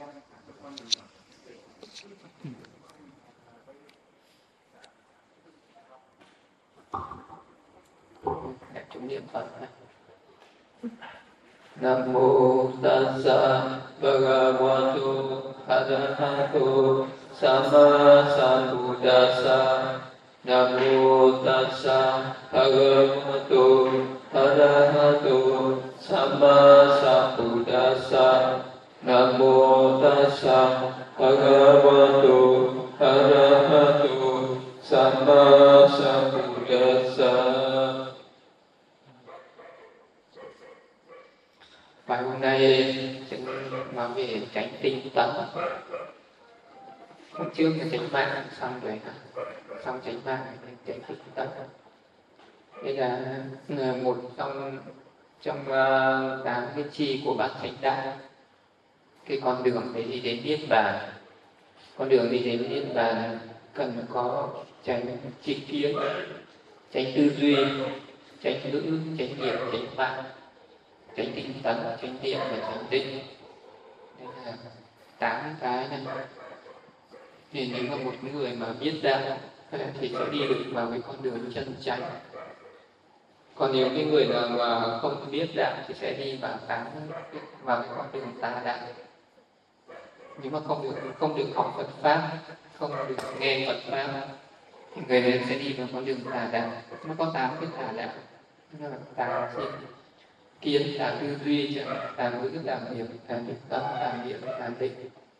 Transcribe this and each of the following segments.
Chúng niệm Phật. Nam mô Tassa Bhagavato Arahato Samma Sambuddhassa. Nam mô Tassa Bhagavato Arahato Samma Sambuddhassa. Nam mô Tassa Bhagavato Arahato Samma Sambuddhassa. Bài hôm nay xin nói về tránh tinh tấn. Hôm trước là tránh mạng xong rồi, xong tránh mạng tránh tinh tấn. Đây là một trong 8 cái chi của bát chánh đạo. Cái con đường để đi đến niết bàn, con đường đi đến niết bàn cần có tránh tri kiến, tránh tư duy, tránh ngữ, tránh niệm, tránh mạng, tránh tinh tấn, tránh niệm và tránh định. Đây là 8 cái này. Thì nếu mà một người mà biết ra thì sẽ đi được vào cái con đường chân chánh. Còn nếu cái người nào mà không biết đạo thì sẽ đi vào cái con đường tà đạo. Nếu mà không được học Phật pháp, không được nghe Phật pháp thì người này sẽ đi vào con đường tà đạo. Nó có 8 cái tà đạo. Nó là tà kiến, tà tư duy, tà ngữ, tà niệm, tà định tâm, tà niệm, tà định.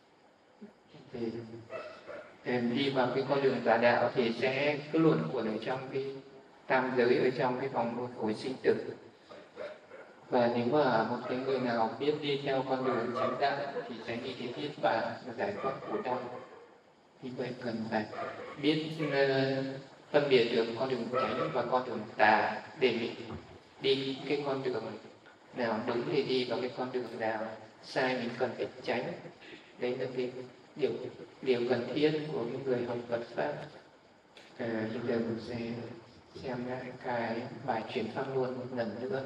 Thì đi vào cái con đường tà đạo thì sẽ cứ luẩn quẩn ở trong cái tam giới, ở trong cái vòng luân hồi sinh tử. Và nếu mà một cái người nào biết đi theo con đường chánh đạo thì sẽ đi đến niết bàn và giải thoát khổ đau. Vì vậy cần phải biết phân biệt được con đường chánh và con đường tà để mình đi cái con đường nào đúng thì đi vào cái con đường nào sai mình cần phải tránh. Đấy là cái điều cần thiết của những người học Phật pháp. Bây giờ mình sẽ xem lại cái bài chuyển pháp luân một lần nữa.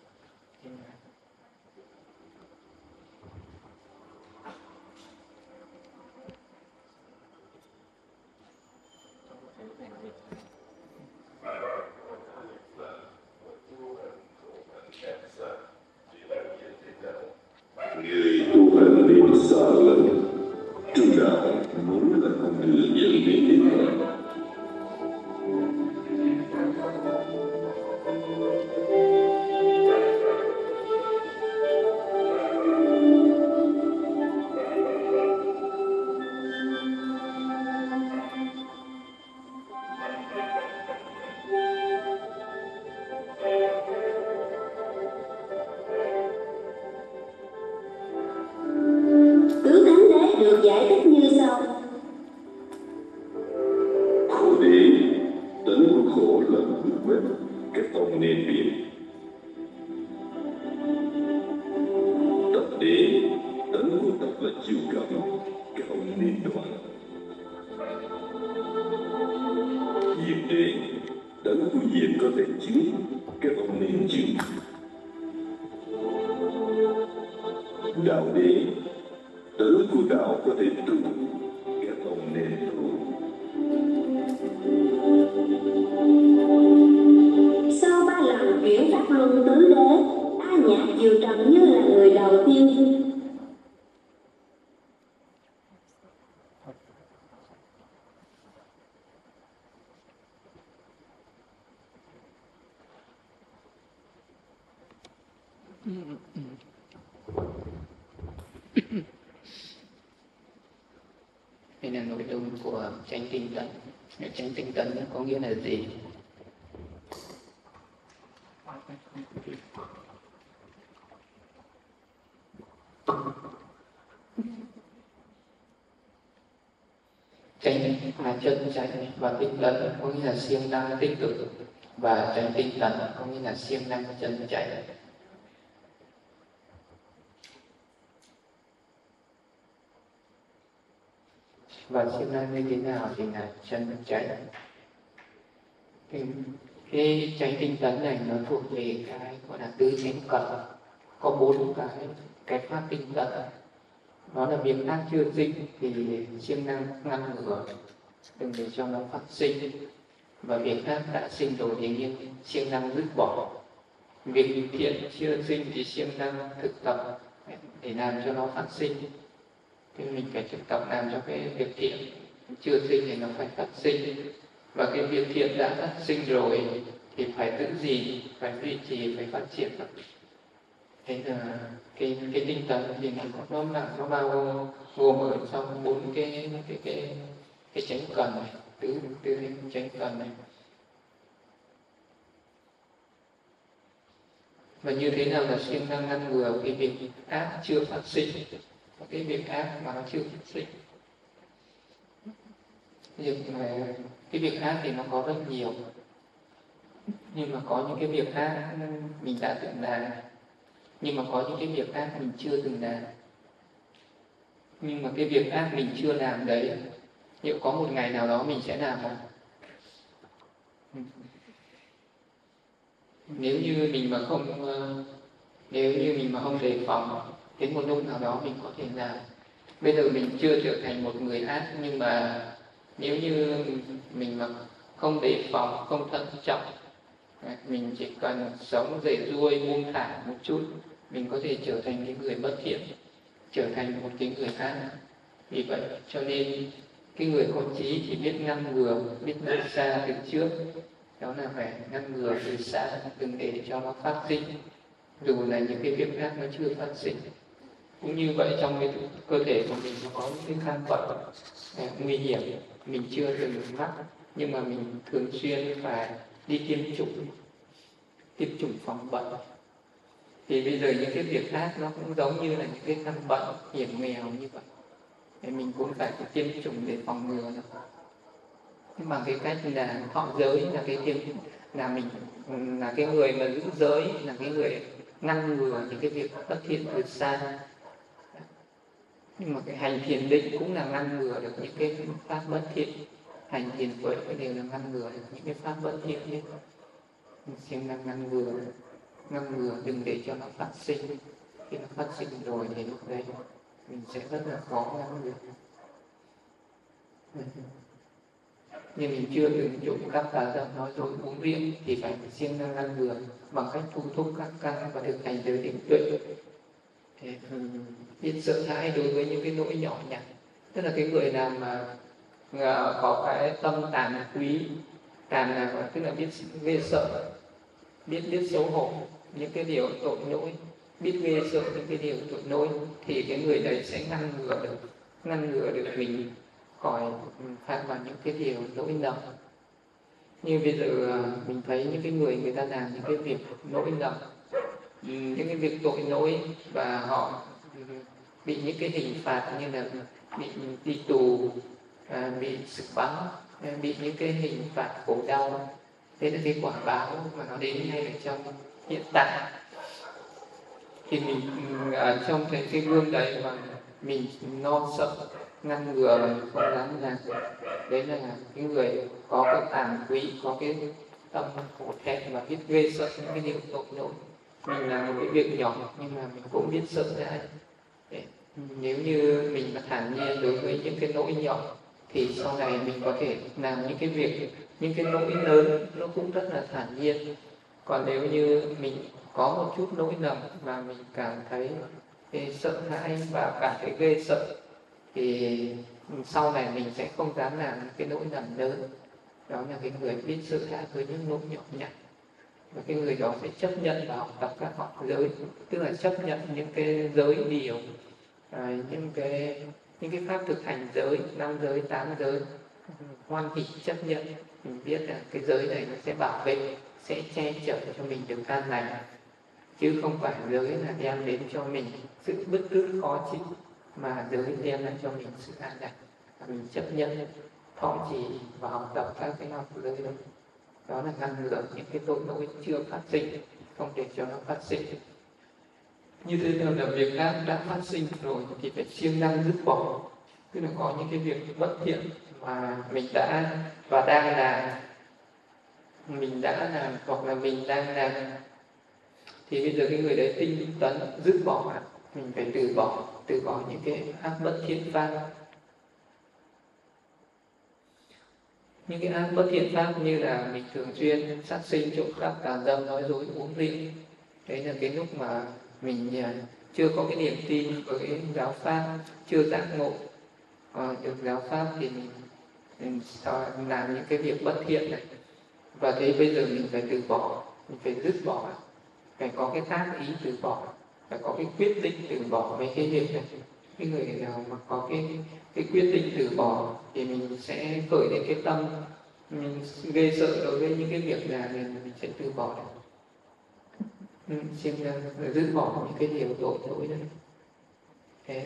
Người tu hành đến xa lẫn trung đạo vốn là con đường dẫn đến niết bàn. Giải thích như sau. Khổ đế, tấn của khổ là vượt quét cái tông nền biển. Tập đế, tấn của tập là chiều cảm, cái tông nền đoạn. Diệt đế, tấn của diệt có thể chứa, cái tông nền chứa. Đạo đế, tứ của đạo có thể trụ, cái tông nền trụ. Sau 3 lần chuyển pháp luân tứ đế, A Nhạc Diệu Trần như là người đầu tiên. Đây là nội dung của chánh tinh tấn. Chánh tinh tấn có nghĩa là gì? Chánh là chân chánh và tinh tấn có nghĩa là siêng năng tích cực, và chánh tinh tấn có nghĩa là siêng năng chân chánh. Và siêng năng như thế nào thì là chân chánh. Cái chánh tinh tấn này nó thuộc về cái gọi là tứ chánh cận, có 4 cái pháp tinh tấn. Đó là việc ác chưa sinh thì siêng năng ngăn ngừa, đừng để cho nó phát sinh. Và việc ác đã sinh rồi thì siêng năng dứt bỏ. Việc thiện chưa sinh thì siêng năng thực tập để làm cho nó phát sinh. Thì mình phải thực tập làm cho cái việc thiện chưa sinh thì nó phải phát sinh. Và cái việc thiện đã phát sinh rồi thì phải giữ gìn, phải duy trì, phải phát triển. Thế là cái tinh tấn thì nó bao gồm ở trong 4 cái chánh cần này, tứ chánh cần này. Và như thế nào là siêng năng ngăn ngừa cái việc ác chưa phát sinh, cái việc ác mà nó chưa phát sinh. Cái việc ác thì nó có rất nhiều, nhưng mà có những cái việc ác mình đã từng làm, nhưng mà có những cái việc ác mình chưa từng làm. Nhưng mà cái việc ác mình chưa làm đấy, liệu có một ngày nào đó mình sẽ làm không? Nếu như mình mà không đề phòng, đến một lúc nào đó mình có thể làm. Bây giờ mình chưa trở thành một người ác, nhưng mà nếu như mình mà không đề phòng, không thận trọng, mình chỉ cần sống rể ruôi buông thả một chút, mình có thể trở thành cái người bất thiện, trở thành một cái người ác. Vì vậy cho nên cái người có trí thì biết ngăn ngừa, biết ngăn xa từ trước. Đó là phải ngăn ngừa từ xa, đừng để cho nó phát sinh, dù là những cái việc ác nó chưa phát sinh. Cũng như vậy, trong cái cơ thể của mình nó có những cái căn bệnh nguy hiểm mình chưa từng mắc, nhưng mà mình thường xuyên phải đi tiêm chủng phòng bệnh. Thì bây giờ những cái việc ác nó cũng giống như là những cái căn bệnh hiểm nghèo như vậy, thì mình cũng phải tiêm chủng để phòng ngừa nó. Nhưng bằng cái cách là thọ giới, là cái tiêm, là mình là cái người mà giữ giới, là cái người ngăn ngừa những cái việc bất thiện từ xa. Nhưng mà cái hành thiền định cũng là ngăn ngừa được những cái pháp bất thiện. Hành thiền tuệ đều là ngăn ngừa được những cái pháp bất thiện hết. Mình xem là ngăn ngừa đừng để cho nó phát sinh. Khi nó phát sinh rồi thì lúc đấy mình sẽ rất là khó ngăn ngừa. Nhưng mình chưa từng trộm cắp tà dâm, nói dối, uống rượu thì phải siêng năng ngăn ngừa bằng cách thu thúc các căn và thực hành giới định tuệ. Biết sợ hãi đối với những cái nỗi nhỏ nhặt. Tức là cái người nào mà có cái tâm tàn quý, tức là biết ghê sợ, biết xấu hổ những cái điều tội lỗi, biết ghê sợ những cái điều tội lỗi, thì cái người đấy sẽ ngăn ngừa được mình khỏi phạm vào những cái điều lỗi lầm. Như bây giờ mình thấy những cái người ta làm những cái việc lỗi lầm, những cái việc tội lỗi, và họ bị những cái hình phạt như là bị đi tù, bị xử bắn, bị những cái hình phạt khổ đau. Thế là cái quả báo mà nó đến ngay ở trong hiện tại. Thì mình trong cái gương đấy mà mình lo sợ, ngăn ngừa và không dám làm, đấy là cái người có cái tàn quý, có cái tâm hổ thẹn và biết ghê sợ những cái điều tội lỗi. Mình làm một cái việc nhỏ nhưng mà mình cũng biết sợ hãi. Nếu như mình mà thản nhiên đối với những cái lỗi nhỏ thì sau này mình có thể làm những cái việc, những cái lỗi lớn nó cũng rất là thản nhiên. Còn nếu như mình có một chút lỗi lầm mà mình cảm thấy sợ hãi và cảm thấy ghê sợ, thì sau này mình sẽ không dám làm cái lỗi lầm lớn. Đó là cái người biết sợ hãi với những lỗi nhỏ nhặt. Và cái người đó phải chấp nhận và học tập các học giới, tức là chấp nhận những cái giới điều, những cái pháp thực hành giới, 5 giới, 8 giới, hoan hỷ chấp nhận. Mình biết là cái giới này nó sẽ bảo vệ, sẽ che chở cho mình được an lành, chứ không phải giới là đem đến cho mình sự bứt rứt khó chịu, mà giới đem lại cho mình sự an lành. Mình chấp nhận thọ trì và học tập các cái học giới đó. Đó là ngăn ngừa những cái tội lỗi chưa phát sinh, không để cho nó phát sinh. Như thế nào là việc ác đã phát sinh rồi thì phải siêng năng dứt bỏ. Tức là có những cái việc bất thiện mà mình đã và đang làm, hoặc là mình đang làm, thì bây giờ cái người đấy tinh tấn dứt bỏ, mình phải từ bỏ. từ bỏ những cái ác bất thiện pháp. Những cái ác bất thiện pháp như là mình thường xuyên sát sinh, trộm cắp, tà dâm, nói dối, uống rượu. Đấy là cái lúc mà mình chưa có cái niềm tin với giáo pháp, chưa giác ngộ được giáo pháp thì mình làm những cái việc bất thiện này. Và thế bây giờ mình phải từ bỏ, mình phải dứt bỏ, phải có cái tác ý từ bỏ, phải có cái quyết định từ bỏ mấy cái việc này. Cái người nào mà có cái quyết định từ bỏ thì mình sẽ khởi lên cái tâm mình ghê sợ đối với những cái việc nào thì mình sẽ từ bỏ được. Xin dứt bỏ những cái điều tội lỗi đấy. Thế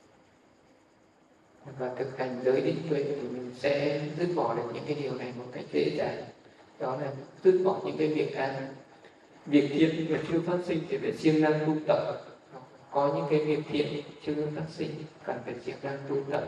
và thực hành giới định tuệ thì mình sẽ dứt bỏ được những cái điều này một cách dễ dàng. Đó là dứt bỏ những cái việc ác, việc thiện mà chưa phát sinh thì phải siêng năng tu tập. Có những cái việc thiện chưa phát sinh cần phải siêng năng tu tập.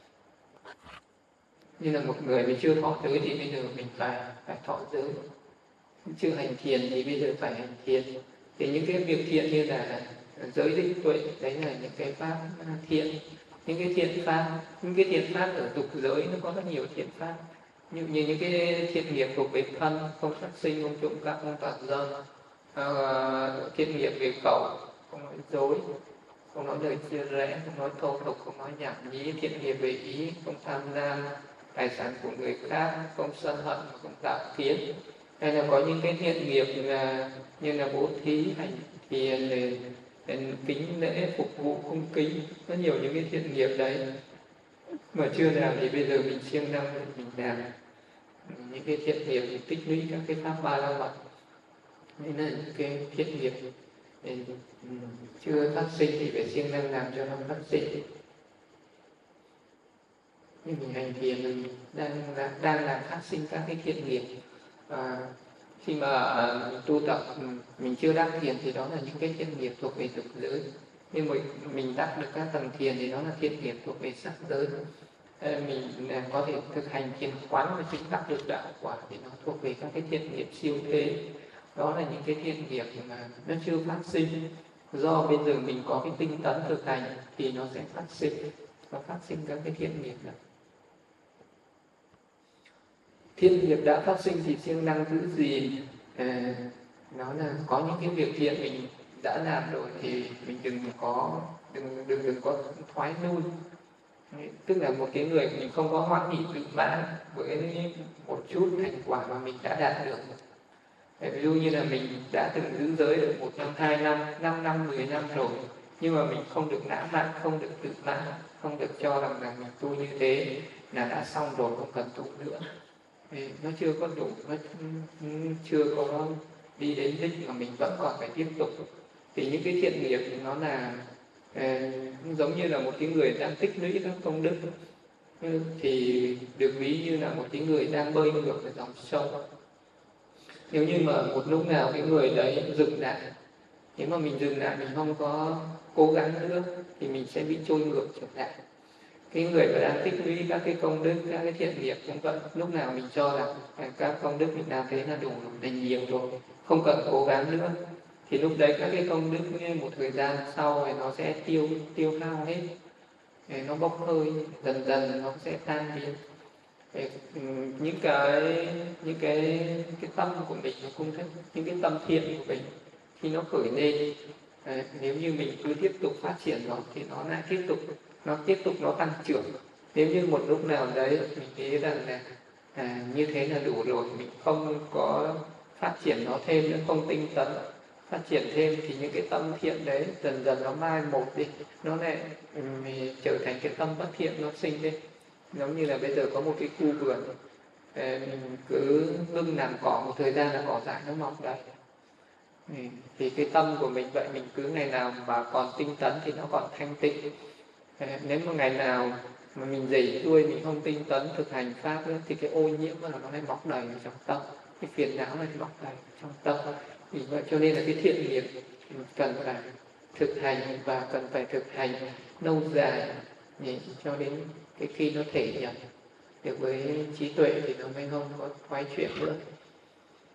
Như là một người mà chưa thọ giới thì bây giờ mình phải thọ giới. Chưa hành thiền thì bây giờ phải hành thiền. Thì những cái việc thiện như là giới định tuệ, đấy là những cái pháp thiện. Những cái thiện pháp ở tục giới nó có rất nhiều thiện pháp. Như những cái thiện nghiệp thuộc về thân, không sát sinh, không trộm cắp, không tà dâm, thiện nghiệp về khẩu, không nói dối, không nói lời chia rẽ, không nói thô tục, không nói nhảm nhí, thiện nghiệp về ý, không tham lam tài sản của người khác, không sân hận, không tạo kiến. Hay là có những cái thiện nghiệp như là bố thí, hành thiền, kính lễ, phục vụ, cung kính, rất nhiều những cái thiện nghiệp đấy mà chưa làm thì bây giờ mình siêng năng mình làm những cái thiện nghiệp thì tích lũy các cái pháp ba la mật. Nên là những cái thiện nghiệp chưa phát sinh thì phải siêng năng làm cho nó phát sinh. Như mình hành thiền mình đang làm phát sinh các cái thiện nghiệp. Khi mà mình tu tập mình chưa đắc thiền thì đó là những cái thiện nghiệp thuộc về tục giới. Nhưng mà mình đắc được các tầng thiền thì đó là thiện nghiệp thuộc về sắc giới. Mình có thể thực hành thiền quán và chứng đắc được đạo quả thì nó thuộc về các cái thiện nghiệp siêu thế. Đó là những cái thiện nghiệp mà nó chưa phát sinh. Do bây giờ mình có cái tinh tấn thực hành thì nó sẽ phát sinh. Nó phát sinh các cái thiện nghiệp đó. Thiện nghiệp đã phát sinh thì siêng năng giữ gìn. Nó là có những cái việc thiện mình đã làm rồi thì mình đừng có thoái lui. Tức là một cái người mình không có hoan hỷ tự mãn với một chút thành quả mà mình đã đạt được. Ví dụ như là mình đã từng giữ giới được 1 năm, 2 năm, 5 năm, 10 năm rồi, nhưng mà mình không được lãng mạn, không được tự mãn, không được cho rằng mình tu như thế là đã xong rồi, không cần tu nữa. Nó chưa có đủ, nó chưa có đi đến đích mà mình vẫn còn phải tiếp tục. Thì những cái thiện nghiệp nó là giống như là một cái người đang tích lũy các công đức, thì được ví như là một cái người đang bơi ngược ở dòng sông. Nếu như mà một lúc nào cái người đấy dừng lại, nếu mà mình dừng lại, mình không có cố gắng nữa thì mình sẽ bị trôi ngược trở lại. Cái người mà đang tích lũy các cái công đức, các cái thiện nghiệp cũng vậy. Lúc nào mình cho rằng các công đức mình làm thế là đủ, là nhiều rồi, không cần cố gắng nữa, thì lúc đấy các cái công đức một thời gian sau thì nó sẽ tiêu hao hết, nó bốc hơi, dần dần nó sẽ tan biến. Những cái tâm của mình nó cũng thế, những cái tâm thiện của mình khi nó khởi lên, nếu như mình cứ tiếp tục phát triển nó thì nó lại tiếp tục nó tăng trưởng. Nếu như một lúc nào đấy mình nghĩ rằng là như thế là đủ rồi, mình không có phát triển nó thêm nữa, không tinh tấn phát triển thêm, thì những cái tâm thiện đấy dần dần nó mai một đi, nó lại trở thành cái tâm bất thiện nó sinh lên. Giống như là bây giờ có một cái khu vườn, mình cứ ngưng làm cỏ một thời gian là cỏ dại nó mọc đấy. Thì cái tâm của mình vậy, mình cứ ngày nào mà còn tinh tấn thì nó còn thanh tịnh. Nếu một ngày nào mà mình dày xuôi, mình không tinh tấn thực hành pháp nữa, thì cái ô nhiễm nó lại mọc đầy trong tâm, cái phiền não lại mọc đầy trong tâm. Vì vậy cho nên là cái thiện nghiệp mình cần phải thực hành, và cần phải thực hành lâu dài cho đến cái khi nó thể hiện được với trí tuệ thì nó mới không có quay chuyển nữa.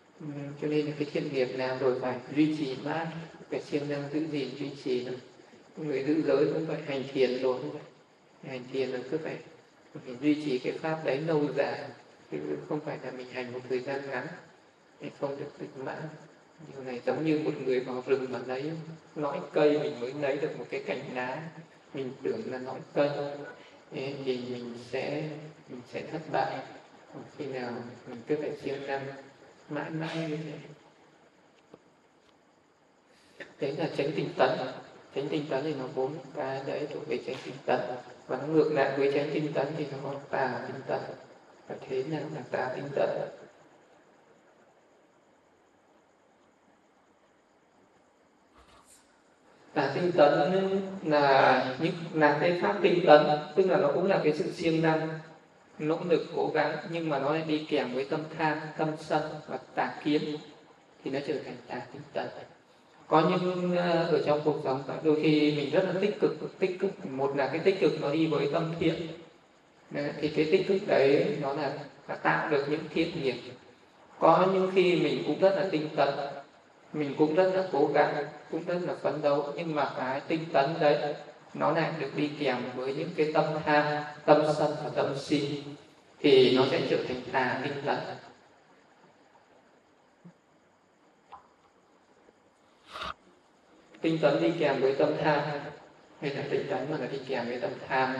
Cho nên là cái thiện nghiệp nào rồi phải duy trì mãi, phải siêng năng giữ gìn duy trì nó. người giữ giới cũng vậy, hành thiền rồi cũng vậy, hành thiền là cứ phải duy trì cái pháp đấy lâu dài, chứ không phải là mình hành một thời gian ngắn thì không được tịnh mãn. Điều này giống như một người vào rừng mà lấy lõi cây mình mới lấy được một cái cành lá, mình tưởng là lõi cây thì mình sẽ thất bại. Khi nào mình cứ phải siêng năng mãi mãi như thế. Đấy là chánh tinh tấn. Chánh tinh tấn thì nó 4 cái đấy thuộc về chánh tinh tấn, và nó ngược lại với chánh tinh tấn thì nó có tà tinh tấn. Và thế nào là tà tinh tấn? Tà tinh tấn là cái pháp tinh tấn, tức là nó cũng là cái sự siêng năng, nỗ lực cố gắng, nhưng mà nó lại đi kèm với tâm tham, tâm sân và tà kiến, thì nó trở thành tà tinh tấn. Có những ở trong cuộc sống đôi khi mình rất là tích cực, một là cái tích cực nó đi với tâm thiện, thì cái tích cực đấy nó là tạo được những thiện nghiệp. Có những khi mình cũng rất là tinh tấn, mình cũng rất là cố gắng, cũng rất là phấn đấu, nhưng mà cái tinh tấn đấy nó lại được đi kèm với những cái tâm tham, tâm sân và tâm si, thì nó sẽ trở thành tà tinh tấn. Tinh tấn đi kèm với tâm tham, hay là tinh tấn mà là đi kèm với tâm tham.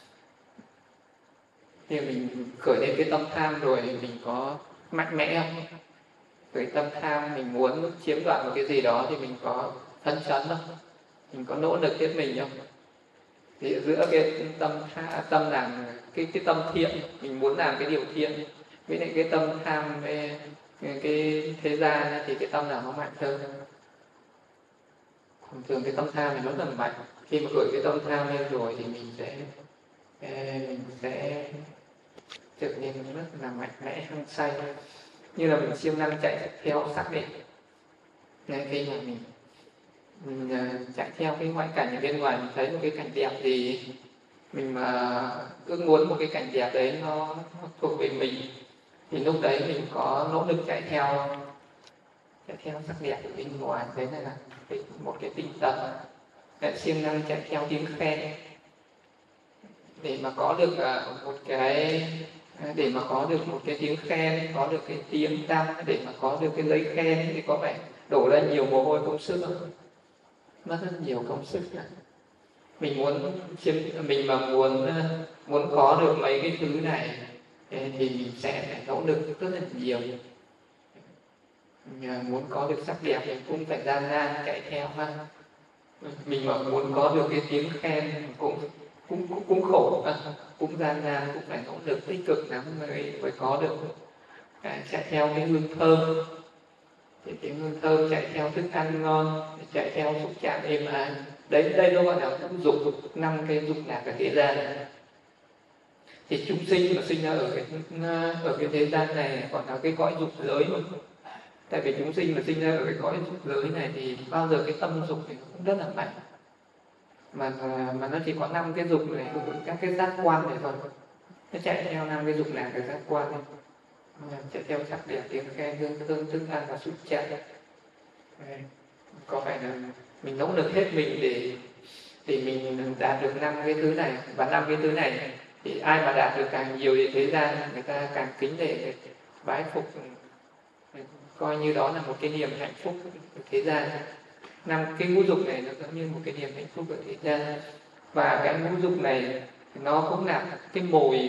Thì mình khởi lên cái tâm tham rồi mình có mạnh mẽ không? Với tâm tham mình muốn chiếm đoạt một cái gì đó thì mình có phấn chấn không? Mình có nỗ lực hết mình không? Thì giữa cái tâm làm cái tâm thiện, mình muốn làm cái điều thiện, với lại cái tâm tham với cái thế gian thì cái tâm nào nó mạnh hơn? Thường cái tâm tham thì nó rất là mạnh. Khi mà khởi cái tâm tham lên rồi thì mình sẽ trở nên rất là mạnh mẽ, hăng say, như là mình siêng năng chạy theo sắc đẹp. Nên khi mà mình chạy theo cái ngoại cảnh ở bên ngoài, mình thấy một cái cảnh đẹp gì, mình mà ước muốn một cái cảnh đẹp đấy nó thuộc về mình, thì lúc đấy mình có nỗ lực chạy theo sắc đẹp ở bên ngoài. Đấy là một cái tinh tấn, lại siêng năng chạy theo tiếng khen để mà có được một cái tiếng khen, có được cái tiếng tăm, để mà có được cái giấy khen thì có phải đổ ra nhiều mồ hôi công sức không? Mất rất nhiều công sức. Mình mà muốn có được mấy cái thứ này thì mình sẽ phải nỗ lực rất là nhiều. Muốn có được sắc đẹp thì cũng phải gian nan chạy theo ha. Mình mà muốn có được cái tiếng khen cũng khổ, cũng gian nan, cũng phải nỗ lực tích cực lắm mới có được. Chạy theo cái hương thơm, thì cái hương thơm, chạy theo thức ăn ngon, chạy theo xúc chạm êm ái. Đây nó gọi là dục, 5 cái dục lạc ở thế gian. Thì chúng sinh mà sinh ra ở cái thế gian này còn là cái cõi dục giới mà. Tại vì chúng sinh mà sinh ra ở cái cõi dục giới này thì bao giờ cái tâm dục thì cũng rất là mạnh, mà nó chỉ có 5 cái dục này, các cái giác quan này thôi. Nó chạy theo 5 cái dục lạc, cái giác quan này, chạy theo sắc đẹp, tiếng khen, hương thơm, thức ăn và xúc chạm. Có phải là mình nỗ lực hết mình để mình đạt được 5 cái thứ này, và 5 cái thứ này thì ai mà đạt được càng nhiều thì thế gian người ta càng kính nể, bái phục, coi như đó là một cái niềm hạnh phúc của thế gian. 5 cái ngũ dục này nó giống như một cái niềm hạnh phúc của thế gian, và cái ngũ dục này nó cũng là cái mồi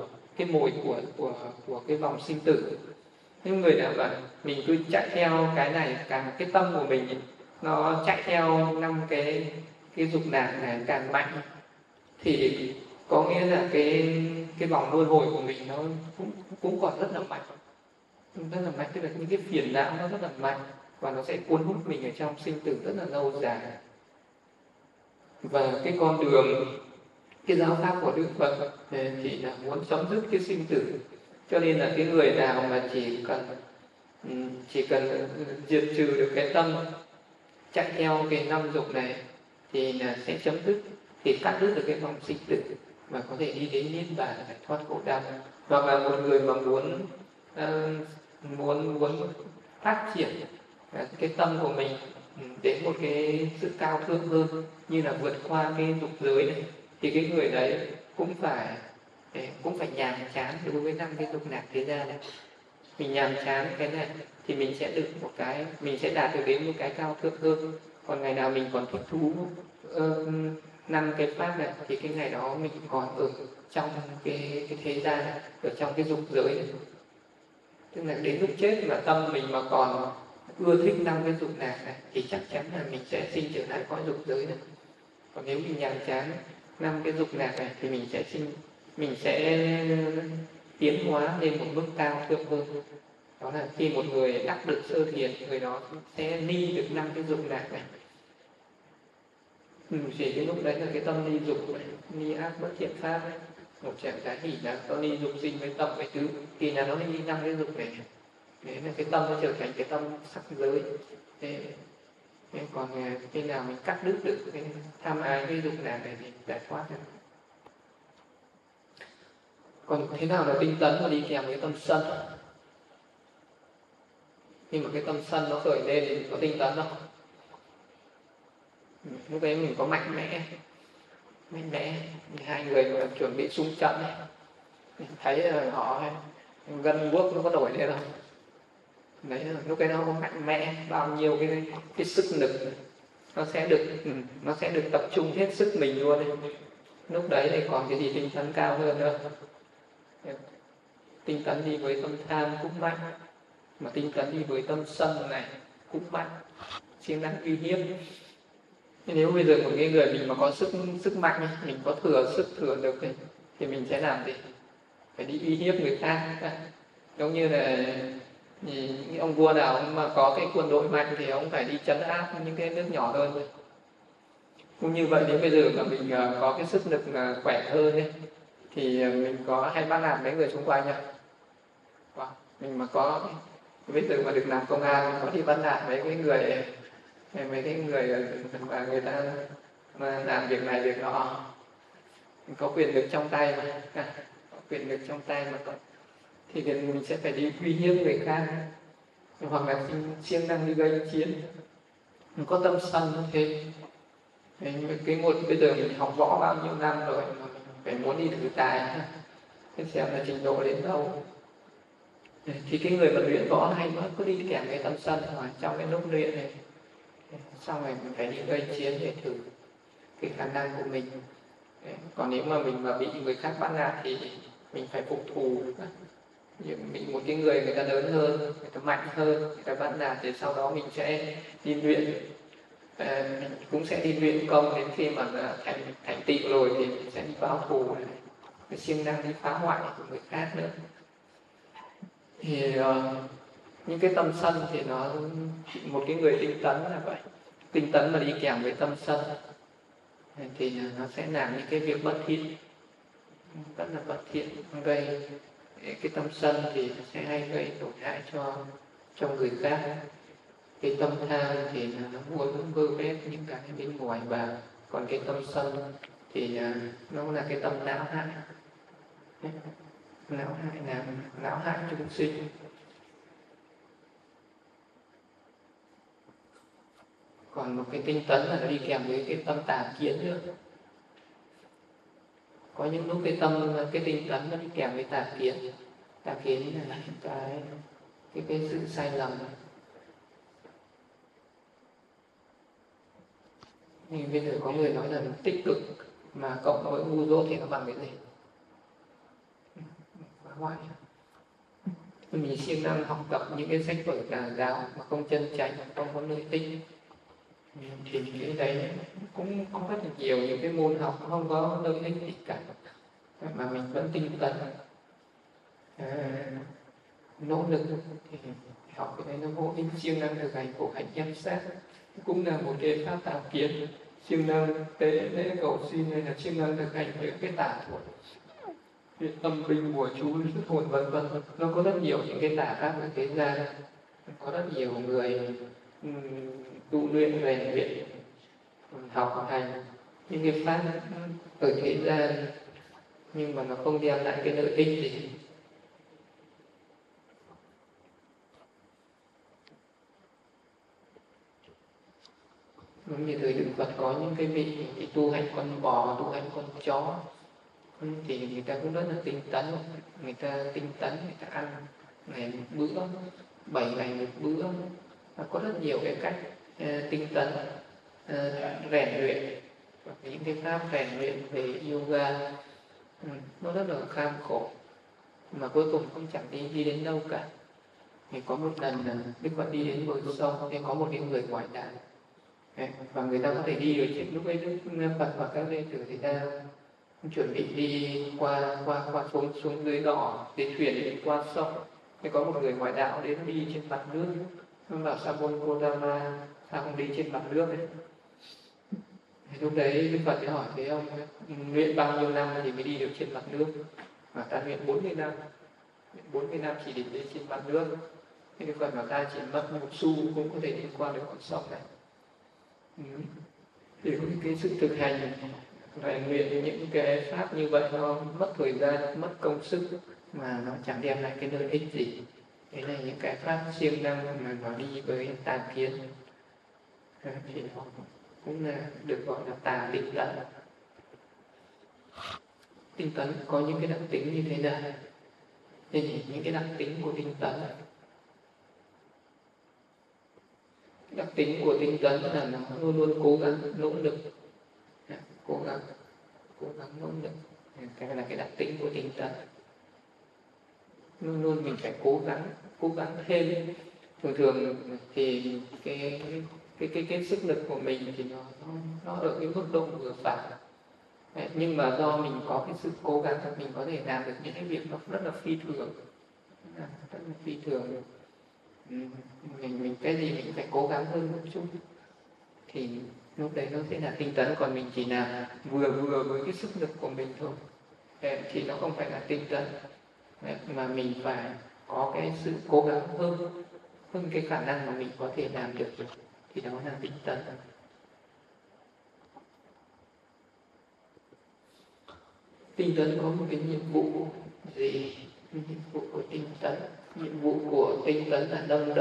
của cái vòng sinh tử. Những người nào mà mình cứ chạy theo cái này, càng cái tâm của mình nó chạy theo 5 cái dục lạc này càng mạnh, thì có nghĩa là cái vòng luân hồi của mình nó cũng còn rất là mạnh, tức là những cái phiền não nó rất là mạnh, và nó sẽ cuốn hút mình ở trong sinh tử rất là lâu dài. Và cái con đường, cái giáo pháp của Đức Phật thì là muốn chấm dứt cái sinh tử. Cho nên là cái người nào mà chỉ cần diệt trừ được cái tâm chạy theo cái 5 dục này thì là sẽ chấm dứt, thì cắt đứt được cái vòng sinh tử và có thể đi đến niết bàn, giải thoát khổ đau. Hoặc là một người mà muốn phát triển cái tâm của mình đến một cái sự cao thượng hơn, như là vượt qua cái dục giới này, thì cái người đấy cũng phải nhàm chán đối với năm cái dục lạc thế gian này. Mình nhàm chán cái này thì mình sẽ đạt được đến một cái cao thượng hơn. Còn ngày nào mình còn thích thú năm cái pháp này thì cái ngày đó mình còn ở trong cái thế gian này, ở trong cái dục giới này. Tức là đến lúc chết mà tâm mình mà còn ưa thích năm cái dục lạc này thì chắc chắn là mình sẽ sinh trở lại cõi dục giới này. Còn nếu mình nhàm chán năm cái dục lạc này thì mình sẽ tiến hóa lên một mức cao thượng hơn. Đó là khi một người đắc được sơ thiền, người đó sẽ ni được năm cái dục lạc này. Chỉ cái lúc đấy là cái tâm ni dục, ni ác bất thiện pháp ấy. Một trạng thái hỷ là nó ni dục sinh với tâm với tứ, thì là nó ni năm cái dục này. Đấy là cái tâm nó trở thành cái tâm sắc giới. Thế còn khi nào mình cắt đứt được cái tham ái cái dục lạc này thì giải thoát được. Còn thế nào là tinh tấn mà đi kèm với tâm sân? Nhưng mà cái tâm sân nó khởi lên thì có tinh tấn không? Lúc đấy mình có mạnh mẽ. Hai người mà chuẩn bị xung trận ấy, mình thấy họ gân guốc nó có nổi lên không? Đấy, lúc đấy nó có mạnh mẽ, bao nhiêu cái sức lực nó sẽ được tập trung hết sức mình luôn ấy. Lúc đấy thì còn cái gì tinh tấn cao hơn nữa? Tinh tấn đi với tâm tham cũng mạnh, mà tinh tấn đi với tâm sân này cũng mạnh, siêng năng uy hiếp. Nếu bây giờ một cái người mình mà có sức mạnh, mình có thừa được thì mình sẽ làm gì? Phải đi uy hiếp người khác. Giống như là những ông vua nào mà có cái quân đội mạnh thì ông phải đi trấn áp những cái nước nhỏ hơn. Cũng như vậy, nếu bây giờ mà mình có cái sức lực khỏe hơn ấy, thì mình có hay bắt nạt mấy người xung quanh nhá. Mình mà có bây giờ mà được làm công an, mình có đi bắt nạt mấy cái người mà người ta mà làm việc này việc nọ, mình có quyền lực trong tay mà, có quyền lực trong tay mà thì mình sẽ phải đi uy hiếp người khác, hoặc là siêng năng đi gây chiến. Mình có tâm sân như thế. Bây giờ mình học võ bao nhiêu năm rồi mà mình phải muốn đi thử tài xem là trình độ đến đâu. Thì cái người mà luyện võ này nó cứ đi kèm cái tâm sân rồi trong cái lúc luyện này, xong rồi mình phải đi gây chiến để thử cái khả năng của mình. Còn nếu mà mình mà bị người khác bắt nạt thì mình phải phục thù. Bị một cái người ta lớn hơn, người ta mạnh hơn, người ta bắt nạt thì sau đó mình sẽ đi luyện, mình cũng sẽ đi luyện công, đến khi mà thành tựu rồi thì mình sẽ đi báo thù, cái siêng năng đi phá hoại của người khác nữa. Thì những cái tâm sân thì nó, một cái người tinh tấn là vậy. Tinh tấn mà đi kèm với tâm sân thì nó sẽ làm những cái việc bất thiện, rất là bất thiện, gây cái tâm sân thì nó sẽ hay gây tổn hại cho người khác. Cái tâm tham thì nó muốn vơ vét những cái bên ngoài vào, còn cái tâm sân thì nó là cái tâm não hại, não hại chúng sinh. Còn một cái tinh tấn là nó đi kèm với cái tâm tà kiến nữa. Có những lúc cái tinh tấn nó đi kèm với tà kiến. Tà kiến là cái sự sai lầm. Nhưng bây giờ có người nói là tích cực mà cộng với ngu dốt thì nó bằng cái gì? Phá hoại. Mình siêng năng học tập những cái sách vở tà giáo mà không chân chánh, không có nơi tinh, thì cái đấy cũng có rất là nhiều những cái môn học không có lợi ích gì cả, mà mình vẫn tinh tấn nỗ lực thì học cái đấy nó vô ích. Siêng năng thực hành khổ hạnh giám sát cũng là một cái pháp tà kiến. Siêng năng tế lễ cầu xin hay là siêng năng thực hành những cái tà thuật, cái tâm binh bùa chú xuất hồn vân vân, nó có rất nhiều những cái tà pháp ở thế gian. Có rất nhiều người tu luyện rèn luyện học hành những cái pháp ở thế gian, nhưng mà nó không đem lại cái lợi ích gì. Giống như thời Đức Phật có những cái vị thì tu hành con bò, tu hành con chó, thì người ta cũng rất là tinh tấn, người ta tinh tấn, người ta ăn ngày một bữa, 7 ngày một bữa. Và có rất nhiều cái cách tinh tấn, rèn luyện, những cái pháp rèn luyện về yoga, nó rất là kham khổ, mà cuối cùng cũng chẳng đi đến đâu cả. Thì có một lần Đức Phật đi đến bờ sông, thì có một cái người ngoại đạo, và người ta có thể đi được. Lúc ấy Đức Phật và các đệ tử thì ta chuẩn bị đi qua xuống dưới đỏ để thuyền đi qua sông. Thì có một người ngoại đạo đến đi trên mặt nước, nó bảo Sabon Kodama sao không đi trên mặt nước ấy. Lúc đấy Đức Phật mới hỏi thế ông luyện bao nhiêu năm thì mới đi được trên mặt nước? Mà ta luyện 40 năm, 40 năm chỉ để đi trên mặt nước. Thế Đức Phật bảo ta chỉ mất một xu cũng có thể đi qua được con sông này. Thì cái sự thực hành rèn luyện những cái pháp như vậy nó mất thời gian, mất công sức, mà nó chẳng đem lại cái lợi ích gì. Đấy là những cái pháp siêng năng mà nó đi với tà kiến, thì nó cũng là được gọi là tà tinh tấn. Tinh tấn có những cái đặc tính như thế nào? Thì những cái đặc tính của tinh tấn, đặc tính của tinh tấn là nó luôn luôn cố gắng nỗ lực, cố gắng nỗ lực. Cái là cái đặc tính của tinh tấn. Luôn luôn mình phải cố gắng thêm. Thường thì cái sức lực của mình thì nó ở cái mức độ vừa phải. Nhưng mà do mình có cái sự cố gắng, mình có thể làm được những cái việc nó rất là phi thường, mình cái gì mình cũng phải cố gắng hơn một chút, thì lúc đấy nó sẽ là tinh tấn. Còn mình chỉ làm vừa với cái sức lực của mình thôi thì nó không phải là tinh tấn, mà mình phải có cái sự cố gắng hơn cái khả năng mà mình có thể làm được, thì đó là tinh tấn. Tinh tấn có một cái nhiệm vụ gì? Nhiệm vụ của tinh tấn, nhiệm vụ của tinh tấn là nâng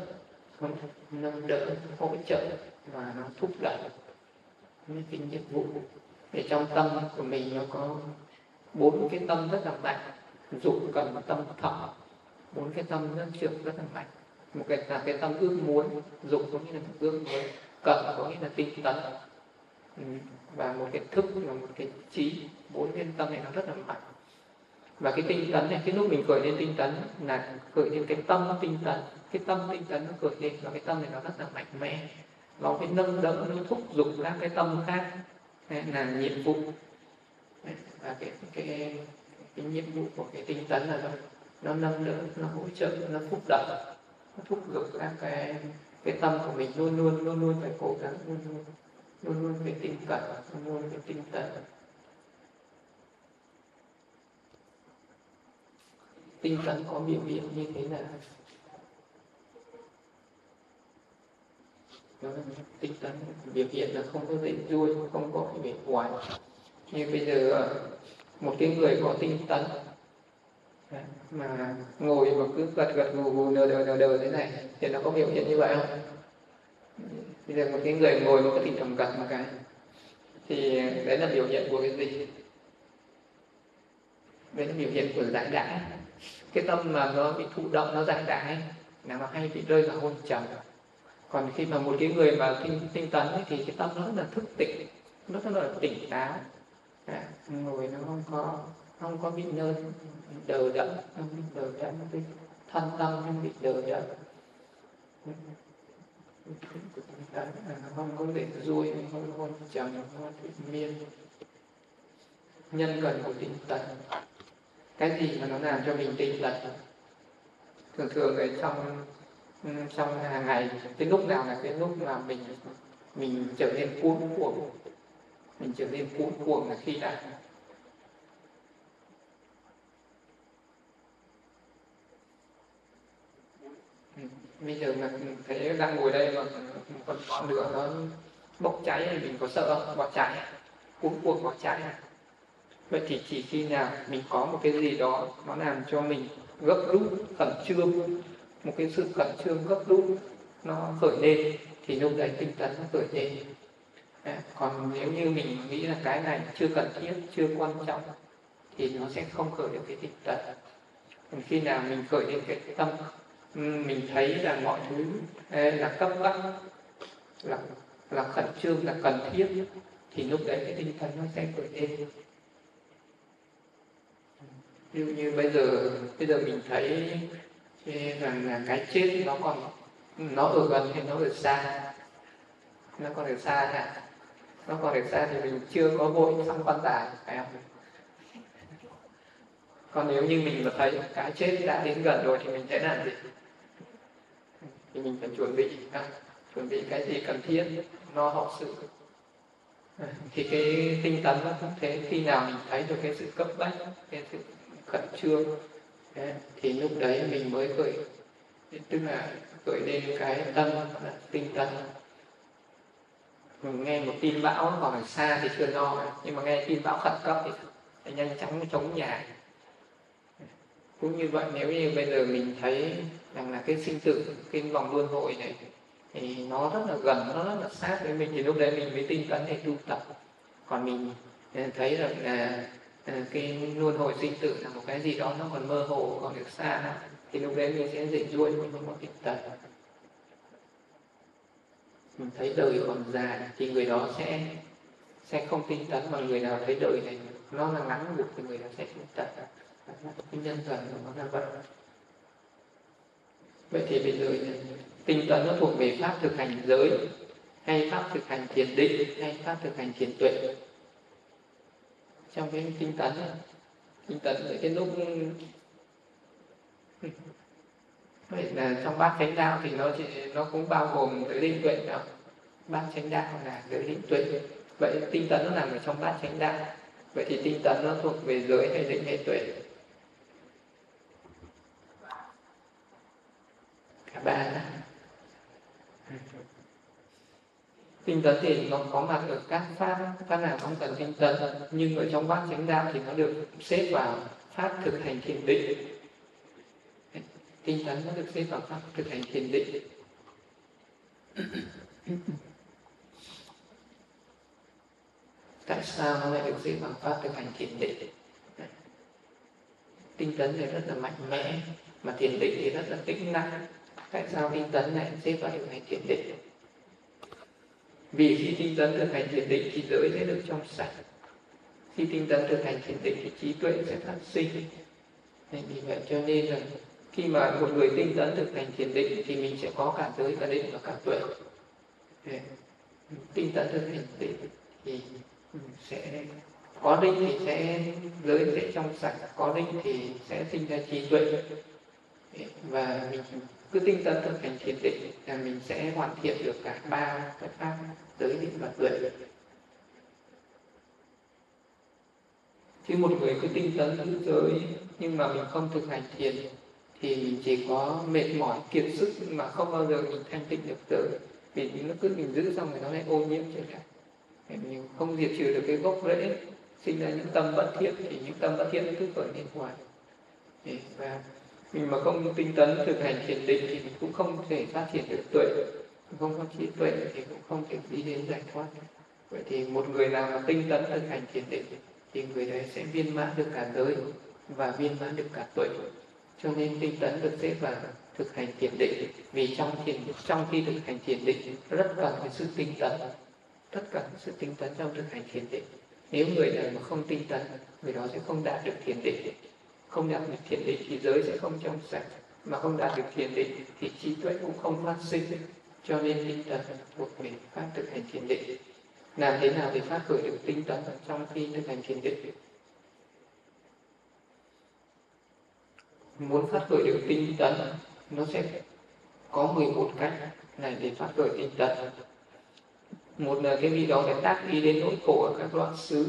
đỡ, hỗ trợ và nó thúc đẩy những cái nhiệm vụ. Để trong tâm của mình nó có 4 cái tâm rất là mạnh: dục, cần, tâm, thọ. 4 cái tâm rất là mạnh. Một cái là cái tâm ước muốn, dục có nghĩa là ước muốn, cần có nghĩa là tinh tấn, và một cái thức và một cái trí. 4 cái tâm này nó rất là mạnh. Và cái tinh tấn này, cái lúc mình khởi lên tinh tấn là khởi lên cái tâm tinh tấn. Cái tâm tinh tấn nó khởi lên, và cái tâm này nó rất là mạnh mẽ, nó phải nâng đỡ, nó thúc giục các cái tâm khác là nhiệm vụ. Và cái nhiệm vụ của cái tinh tấn là nó nâng đỡ, nó hỗ trợ, nó thúc đẩy, nó thúc giục các cái tâm của mình luôn luôn phải cố gắng, luôn luôn phải tinh cẩn, luôn luôn phải tinh tấn. Tinh tấn có biểu hiện như thế nào? Tinh tấn biểu hiện là không có dậy vui, không có cái vẻ ngoài. Như bây giờ một cái người có tinh tấn mà ngồi mà cứ gật gù đờ thế này thì nó có biểu hiện như vậy không? Bây giờ một cái người ngồi mà có thỉnh thoảng gật một cái thì đấy là biểu hiện của cái gì? Đấy là biểu hiện của giải đãi. Cái tâm mà nó bị thụ động, nó giải đãi là nó hay bị rơi vào hôn trầm. Còn khi mà một cái người mà tinh tấn ấy, thì cái tâm nó rất là thức tỉnh, nó rất là tỉnh táo, ngồi nó không có bị nơi đờ đẫn, không bị đờ đẫn, thân tâm không bị đờ đẫn, nó không có để ruồi, không có hôn trầm, không có thuyết miên. Nhân cần của tinh tấn, cái gì mà nó làm cho mình tinh tấn? Thường ở trong hàng ngày, cái lúc nào là cái lúc mà mình trở nên cuống cuồng? Mình trở nên cuống cuồng là khi nào? Bây giờ mà thấy đang ngồi đây mà còn ngọn lửa nó bốc cháy thì mình có sợ không? Bỏ chạy, cuống cuồng bỏ chạy. Vậy thì chỉ khi nào mình có một cái gì đó nó làm cho mình gấp rút, khẩn trương, một cái sự khẩn trương gấp rút nó khởi lên, thì lúc đấy tinh tấn nó khởi lên. Còn nếu như mình nghĩ là cái này chưa cần thiết, chưa quan trọng thì nó sẽ không khởi được cái tinh tấn. Còn khi nào mình khởi lên cái tâm, mình thấy là mọi thứ là cấp bách, là khẩn trương, là cần thiết, thì lúc đấy cái tinh thần nó sẽ khởi lên. Ví dụ như bây giờ mình thấy rằng là cái chết nó ở gần hay nó ở xa, nó còn ở xa nè, nó còn ở xa thì mình chưa có vội xong quan tài, phải không? Còn nếu như mình mà thấy cái chết đã đến gần rồi thì mình sẽ làm gì? Thì mình phải chuẩn bị cái gì cần thiết, lo hậu sự. Thì cái tinh tấn nó cũng thế, khi nào mình thấy được cái sự cấp bách, cái sự khẩn trương, thì lúc đấy mình mới tức là khởi lên cái tâm là tinh tấn. Mình nghe một tin bão còn ở xa thì chưa lo, nhưng mà nghe tin bão khẩn cấp thì phải nhanh chóng chống nhà. Cũng như vậy, nếu như bây giờ mình thấy rằng là cái sinh tử, cái vòng luân hồi này thì nó rất là gần, nó rất là sát với mình, thì lúc đấy mình mới tinh tấn để tu tập. Còn mình thấy rằng là cái luân hồi sinh tử là một cái gì đó nó còn mơ hồ, còn được xa, thì lúc đấy mình sẽ dịch ruồi, mình không có tinh tấn. Mình thấy đời còn dài thì người đó sẽ không tinh tấn, mà người nào thấy đời này nó là ngắn ngủi thì người đó sẽ tinh tấn. Cái nhân dần của nó là vậy. Vậy thì bây giờ tinh tấn nó thuộc về pháp thực hành giới, hay pháp thực hành thiền định, hay pháp thực hành thiền tuệ? Trong cái tinh tấn ở cái lúc vậy là trong bát chánh đạo thì nó cũng bao gồm giới định tuệ đó. Bát chánh đạo là giới định tuệ. Vậy tinh tấn nó nằm ở trong bát chánh đạo. Vậy thì tinh tấn nó thuộc về giới hay định hay tuệ? Cả ba đó. Tinh tấn thì nó có mặt ở các pháp nào không cần tinh tấn, nhưng ở trong bát chánh đạo thì nó được xếp vào pháp thực hành thiền định. Tinh tấn nó được xếp vào pháp thực hành thiền định. Tại sao nó lại được xếp vào pháp thực hành thiền định? Tinh tấn thì rất là mạnh mẽ, mà thiền định thì rất là tĩnh lặng. Tại sao tinh tấn lại xếp vào thực hành thiền định? Vì khi tinh tấn thực hành thiền định thì giới sẽ được trong sạch. Khi tinh tấn thực hành thiền định thì trí tuệ sẽ phát sinh. Nên vì vậy cho nên là khi mà một người tinh tấn thực hành thiền định thì mình sẽ có cả giới, cả định và cả tuệ. Tinh tấn thực hành định thì sẽ có định thì giới sẽ trong sạch, có định thì sẽ sinh ra trí tuệ. Và mình cứ tinh tấn thực hành thiền định là mình sẽ hoàn thiện được cả ba cái pháp giới, định và tuệ. Chứ một người cứ tinh tấn giữ giới nhưng mà mình không thực hành thiền thì mình chỉ có mệt mỏi, kiệt sức mà không bao giờ mình thanh tịnh được giới. Vì nó cứ mình giữ xong rồi nó lại ô nhiễm trở lại. Mình không diệt trừ được cái gốc rễ, sinh ra những tâm bất thiện thì những tâm bất thiện nó cứ khởi lên hoài. Và mình mà không tinh tấn thực hành thiền định thì mình cũng không thể phát triển được tuệ, không có trí tuệ thì cũng không thể đi đến giải thoát. Vậy thì một người nào mà tinh tấn thực hành thiền định thì người đấy sẽ viên mãn được cả giới và viên mãn được cả tuệ. Cho nên tinh tấn được xếp vào thực hành thiền định, vì trong khi thực hành thiền định rất cần cái sự tinh tấn, tất cả sự tinh tấn trong thực hành thiền định. Nếu người nào mà không tinh tấn, người đó sẽ không đạt được thiền định. Không đạt được thiền định thì giới sẽ không trong sạch, mà không đạt được thiền định thì trí tuệ cũng không phát sinh. Cho nên tinh tấn thuộc về pháp thực hành thiền định. Làm thế nào để phát khởi được tinh tấn trong khi thực hành thiền định? Muốn phát khởi được tinh tấn, nó sẽ có 11 cách này để phát khởi tinh tấn. Một là cái vị đó phải tác ý đến nỗi khổ ở các loạn xứ.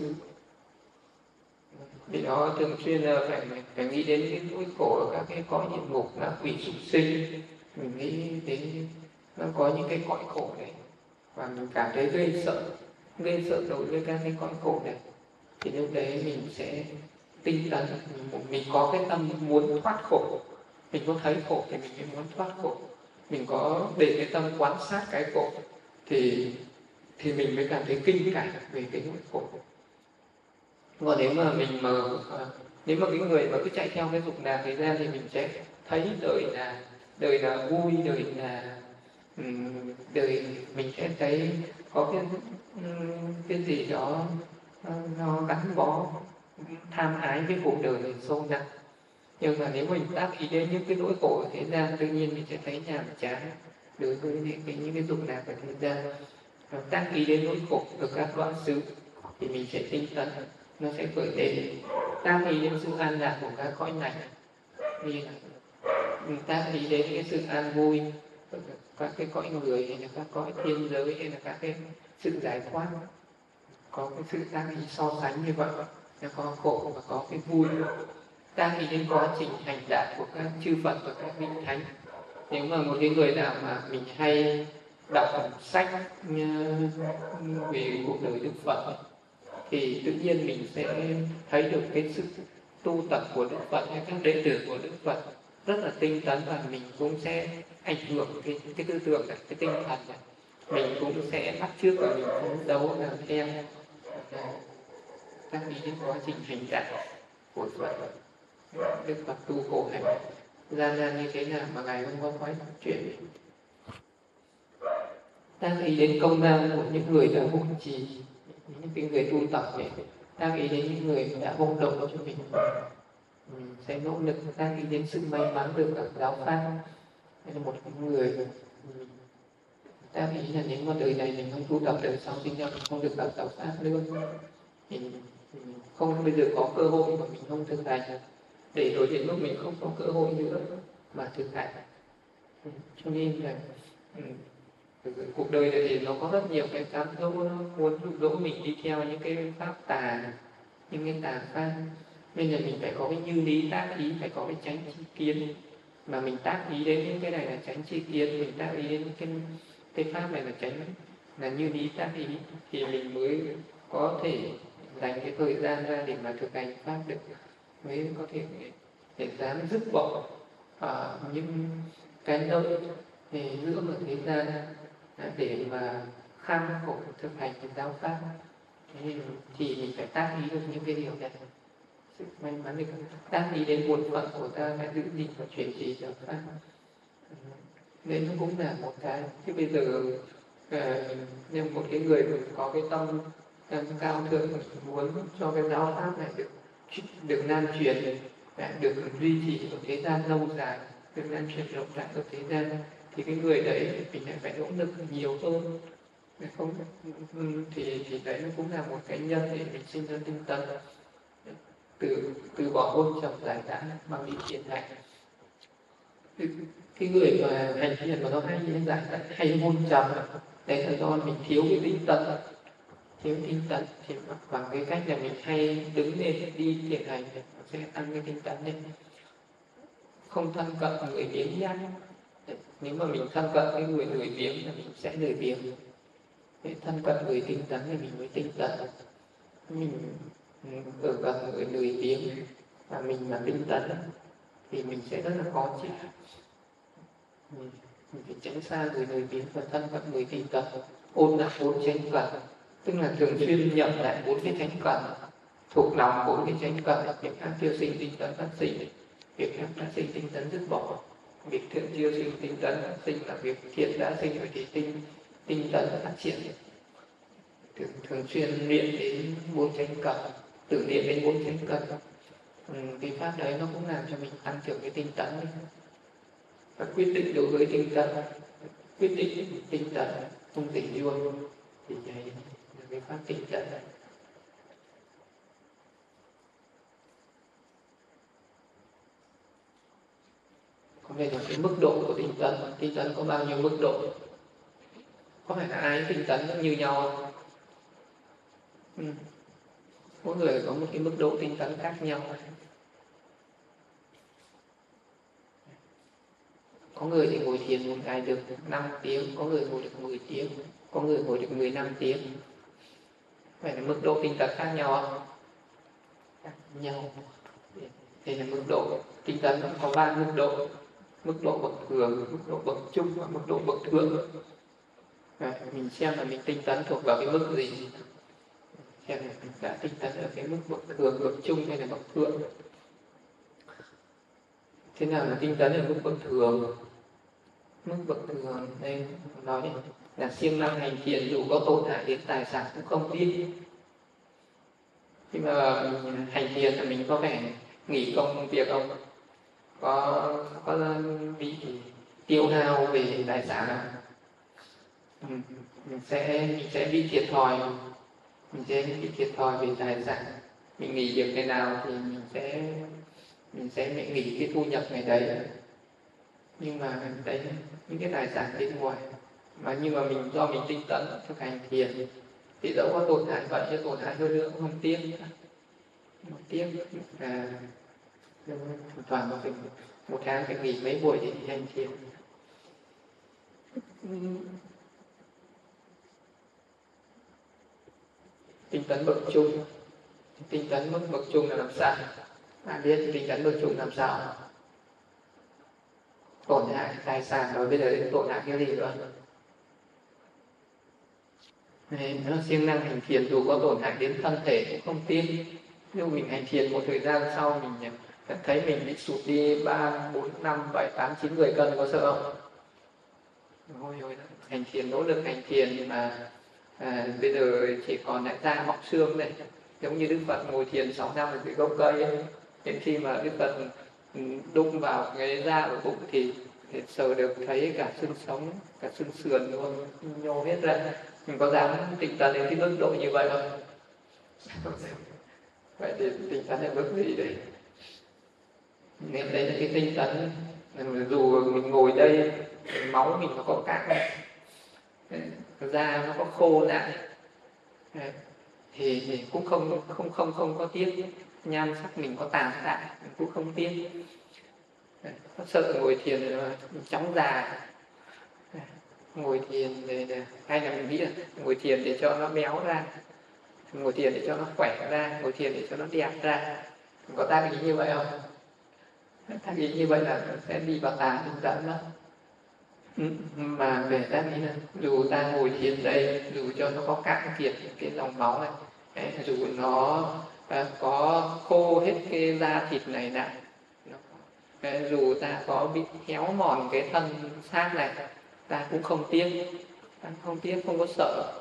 Vì đó thường xuyên là phải nghĩ đến cái nỗi khổ ở các cái cõi địa ngục, là quỷ súc sinh. Mình nghĩ đến nó có những cái cõi khổ này và mình cảm thấy ghê sợ đối với các cái cõi khổ này. Thì lúc đấy mình sẽ tinh tấn, mình có cái tâm muốn thoát khổ. Mình có thấy khổ thì mình mới muốn thoát khổ. Mình có để cái tâm quan sát cái khổ thì thì mình mới cảm thấy kinh cảm về cái nỗi khổ. Còn nếu mà nếu mà cái người mà cứ chạy theo cái dục lạc thời gian thì mình sẽ thấy đời là vui, đời mình sẽ thấy có cái gì đó nó gắn bó tham ái với cuộc đời mình sâu nặng. Nhưng mà nếu mình tác ý đến những cái nỗi khổ ở thế gian, tự nhiên mình sẽ thấy nhàm chán đối với những cái dục lạc ở thế gian. Tác ý đến nỗi khổ ở các đoạn xứ thì mình sẽ tinh tấn, nó sẽ khởi lên. Tác ý đến sự an lạc của các cõi này, như là tác ý đến cái sự an vui của các cái cõi người, hay là các cõi thiên giới, hay là các cái sự giải thoát, có cái sự tác ý so sánh như vậy, nó có khổ và có cái vui. Tác ý đến quá trình hành đạo của các chư Phật và các vị thánh. Nếu mà một cái người nào mà mình hay đọc sách về cuộc đời Đức Phật thì tự nhiên mình sẽ thấy được cái sự tu tập của Đức Phật hay các đệ tử của Đức Phật rất là tinh tấn, và mình cũng sẽ ảnh hưởng cái tư tưởng này, cái tinh thần này. Mình cũng sẽ bắt chước và mình phấn đấu làm theo tác ý đến quá trình hành đạo của Phật. Đức Phật tu khổ hạnh gian nan như thế nào mà Ngài không có nói chuyện. Tác ý đến công lao của những người đã hộ trì, những cái người tu tập này, tác ý đến những người đã hộ độ cho mình sẽ nỗ lực. Tác ý đến sự may mắn được gặp giáo pháp, hay là một người tác ý là nếu mà đời này mình không tu tập, đời sau sinh ra mình không được gặp giáo pháp nữa, mình không bây giờ có cơ hội mà mình không thực hành, để rồi đến lúc mình không có cơ hội nữa mà thực hành. Cho nên là cuộc đời này thì nó có rất nhiều cái cám dỗ, nó muốn dụ dỗ mình đi theo những cái pháp tà, những cái tà pháp. Nên là mình phải có cái như lý tác ý, phải có cái chánh tri kiến. Mà mình tác ý đến những cái này là chánh tri kiến, mình tác ý đến cái pháp này là chánh, là như lý tác ý, thì mình mới có thể dành cái thời gian ra để mà thực hành pháp được, mới có thể để dám dứt bỏ những cái lợi để giữa một thế gian để mà kham khổ thực hành cái giáo pháp. Thì mình phải tác ý được những cái điều này, sự may mắn được tác ý đến bổn phận của ta đã giữ gìn và truyền trì giáo pháp. Nên nó cũng là một cái. Chứ bây giờ như một cái người có cái tâm cao thượng, muốn cho cái giáo pháp này được lan truyền, được duy trì ở thế gian lâu dài, được lan truyền rộng rãi ở thế gian, thì cái người đấy mình phải nỗ lực nhiều hơn. Không thì đấy nó cũng là một cái nhân để mình sinh ra tinh tấn, từ bỏ hôn trầm giải tán bằng đi thiện hạnh. Cái người mà hành thiện mà nó hay giải tán hay hôn trầm, đấy là do mình thiếu cái tinh tấn, thì bằng cái cách là mình hay đứng lên đi thiện hành nó sẽ tăng cái tinh tấn lên. Không thân cận người biếng nhác. Nếu mà mình thân cận cái người lười biếng là mình sẽ lười biếng. Để thân cận người tinh tấn thì mình mới tinh tấn. Mình ở gần người lười biếng và mình mà tinh tấn thì mình sẽ rất là khó chịu. Mình phải tránh xa người lười biếng và thân cận người tinh tấn. Ôn lại 4 chánh cần, tức là thường xuyên nhập lại 4 cái chánh cần, thuộc lòng 4 cái chánh cần. Việc ác tiêu sinh tinh tấn phát sinh, việc ác đã sinh tinh tấn dứt bỏ, việc thiện chưa sinh tinh tấn phát sinh là việc thiện đã sinh rồi thì tinh tấn phát triển. Thường xuyên luyện đến 4 chánh cần, tự luyện đến 4 chánh cần. Cái pháp đấy nó cũng làm cho mình tăng trưởng cái tinh tấn. Và quyết định đối với tinh tấn, quyết định tinh tấn không tỉnh luôn thì đấy là cái pháp tinh tấn này. Có về là cái mức độ của tinh tấn có bao nhiêu mức độ? Có phải là ai tinh tấn cũng như nhau không? Mỗi người có một cái mức độ tinh tấn khác nhau. Có người thì ngồi thiền một ngày được 5 tiếng, có người ngồi được 10 tiếng, có người ngồi được 15 tiếng. Phải là mức độ tinh tấn khác nhau không? Khác nhau. Đây là mức độ tinh tấn có 3 mức độ. Mức độ bậc thường, mức độ bậc trung và mức độ bậc thượng. Mình xem là mình tinh tấn thuộc vào cái mức gì, xem là mình đã tinh tấn ở cái mức bậc thường, bậc trung hay là bậc thượng. Thế nào là tinh tấn ở mức bậc thường? Mức bậc thường đây nói đấy là siêng năng hành thiện dù có tổn hại đến tài sản cũng không tiếc. Khi mà mình hành thiện là mình có phải nghỉ công việc không? Có bị tiêu hao về tài sản không? Mình sẽ bị thiệt thòi, mình sẽ bị thiệt thòi về tài sản. Mình nghỉ việc ngày nào thì mình sẽ nghỉ cái thu nhập ngày đấy. Nhưng mà đấy những cái tài sản bên ngoài nhưng mà do mình tinh tấn thực hành thiền thì dẫu có tổn hại vậy hay tổn hại hơn nữa cũng không tiếc nữa, không tiếc. Toàn phải một tháng phải nghỉ mấy buổi để hành thiền. Tinh tấn bậc trung, tinh tấn mức bậc trung là làm sao? Bạn biết tinh tấn bậc trung làm sao? Tổn hại tài sản rồi, bây giờ đến tổn hại cái gì nữa? Nó siêng năng hành thiền dù có tổn hại đến thân thể cũng không tiếc. Nếu mình hành thiền một thời gian sau mình thấy mình bị sụt đi 3, 4, 5, 7, 8, 9, 10 cân có sợ không? Ôi, hành thiền, nỗ lực hành thiền mà bây giờ chỉ còn lại da mọc xương này. Giống như Đức Phật ngồi thiền 6 năm ở cái gốc cây ấy. Đến khi mà Đức Phật đụng vào cái da ở bụng thì sờ được thấy cả xương sống, cả xương sườn luôn, nhô hết ra. Mình có dám tinh tấn đến cái mức độ như vậy không? Vậy thì tinh tấn là mức gì đấy? Nên đấy là cái tinh tấn. Dù mình ngồi đây, máu mình nó có cạn, da nó có khô lại, thì cũng không có tiếc. Nhan sắc mình có tàn lại cũng không tiếc. Có sợ ngồi thiền rồi chóng già, ngồi thiền hay là mình nghĩ là ngồi thiền để cho nó béo ra, ngồi thiền để cho nó khỏe ra, ngồi thiền để cho nó đẹp ra. Có ta nghĩ như vậy không? Ta nghĩ như vậy là sẽ đi vào tà tinh tấn đó. Mà về ta nghĩ là dù ta ngồi thiền đây, dù cho nó có cạn kiệt cái dòng máu này, dù nó có khô hết cái da thịt này lại, dù ta có bị héo mòn cái thân xác này, ta cũng không tiếc, không có sợ.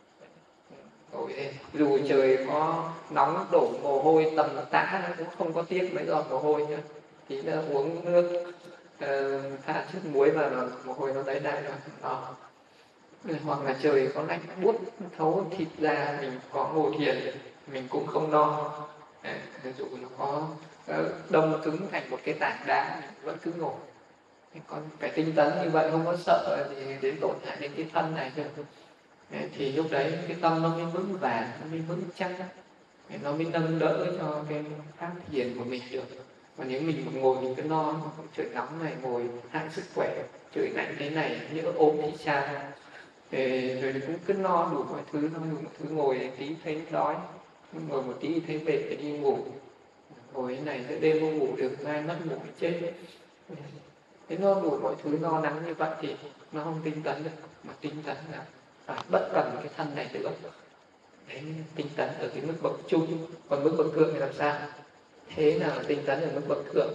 Dù trời có nóng đổ mồ hôi tầm tã nó cũng không có tiếc mấy giọt mồ hôi nữa. Thì nó uống nước pha chút muối vào là mồ hôi nó đấy lại rồi đó. Hoặc là trời có lạnh buốt thấu thịt ra, mình có ngồi thiền mình cũng không no. Dù nó có đông cứng thành một cái tảng đá mình vẫn cứ ngồi. Còn phải tinh tấn như vậy, không có sợ thì đến tổn hại đến cái thân này thôi. Thì lúc đấy cái tâm nó mới vững vàng, nó mới vững chắc, nó mới nâng đỡ cho cái pháp thiền của mình được. Còn nếu mình ngồi mình cứ no, trời nóng này ngồi hại sức khỏe, trời lạnh thế này nhỡ ốm thì sao, rồi cũng cứ no đủ mọi thứ, ngồi tí thấy đói, ngồi một tí thấy mệt thì đi ngủ, ngồi thế này giữa đêm không ngủ được, mai mất ngủ chết. Thế no đủ mọi thứ, no nắng như vậy thì nó không tinh tấn được. Mà tinh tấn là phải bất cần cái thân này nữa. Đấy, tinh tấn ở cái mức bậc trung. Còn mức bậc thượng thì làm sao? Thế nào là tinh tấn ở mức bậc thượng?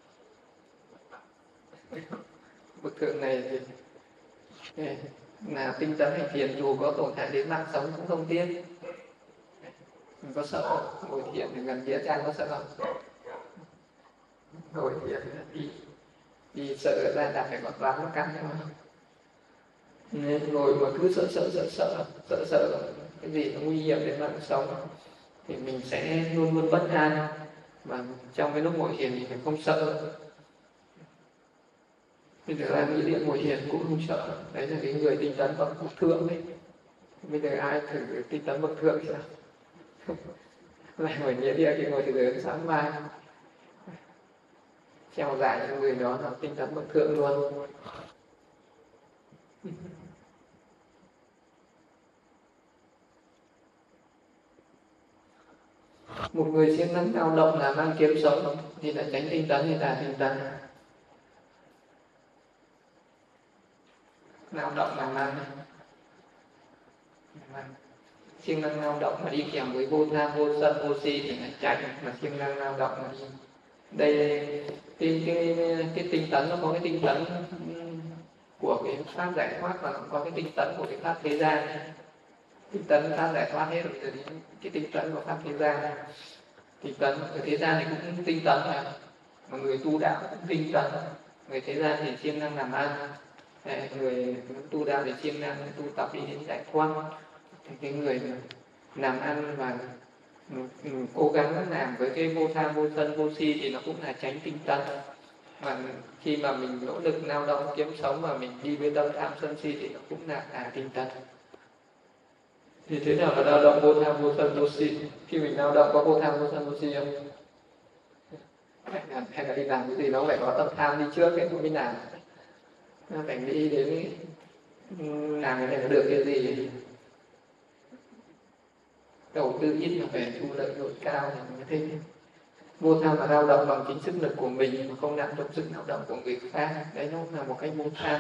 Bậc thượng này thì là tinh tấn hành thiền dù có tổn hại đến mạng sống cũng không tiếc. Mình có sợ không? Ngồi thiền thì gần Nghĩa Trang có sợ không? Ngồi thiền đi sợ ra là phải có toán nó căng không? Ngồi mà cứ sợ cái gì nó nguy hiểm đến mạng sống thì mình sẽ luôn luôn bất an. Và trong cái lúc ngồi thiền thì phải không sợ. Bây giờ làm nghĩa địa ngồi thiền cũng không sợ. Đấy là cái người tinh tấn bậc thượng ấy. Bây giờ ai thử tinh tấn bậc thượng sao? Lại ngồi nghĩa địa thì ngồi từ từ sáng mai treo giải cho người đó là tinh tấn bậc thượng luôn. Một người siêng năng lao động là mang kiếm sống thì là tránh tinh tấn hay là tinh tấn? Lao động làm ăn, siêng năng lao động mà đi kèm với vô tham vô sân vô si thì là tránh, mà siêng năng lao động mà đi đây cái tinh tấn nó có cái tinh tấn của cái pháp giải thoát và có cái tinh tấn của cái pháp thế gian. Tinh tấn pháp giải thoát hết rồi đến cái tinh tấn của pháp thế gian. Tinh tấn ở thế gian thì cũng tinh tấn mà người tu đạo cũng tinh tấn. Người thế gian thì siêng năng làm ăn, người tu đạo thì siêng năng tu tập đi đến giải thoát. Thì cái người làm ăn và cố gắng làm với cái vô tham vô sân vô si thì nó cũng là tránh tinh tấn. Mà khi mà mình nỗ lực lao động kiếm sống mà mình đi với tâm tham sân si thì nó cũng là tinh tấn. Thì thế nào là lao động vô tham vô sân vô si? Khi mình lao động có vô tham vô sân vô si không? Hay là đi làm cái gì nó phải có tâm tham đi trước cái mới làm. Nó phải nghĩ đến làm cái này nó được cái gì. Đầu tư ít là phải thu lợi nhuận cao thì mới thế. Vô tham là lao động bằng chính sức lực của mình mà không nặng trong sức lao động của người khác. Đấy nó là một cái vô tham.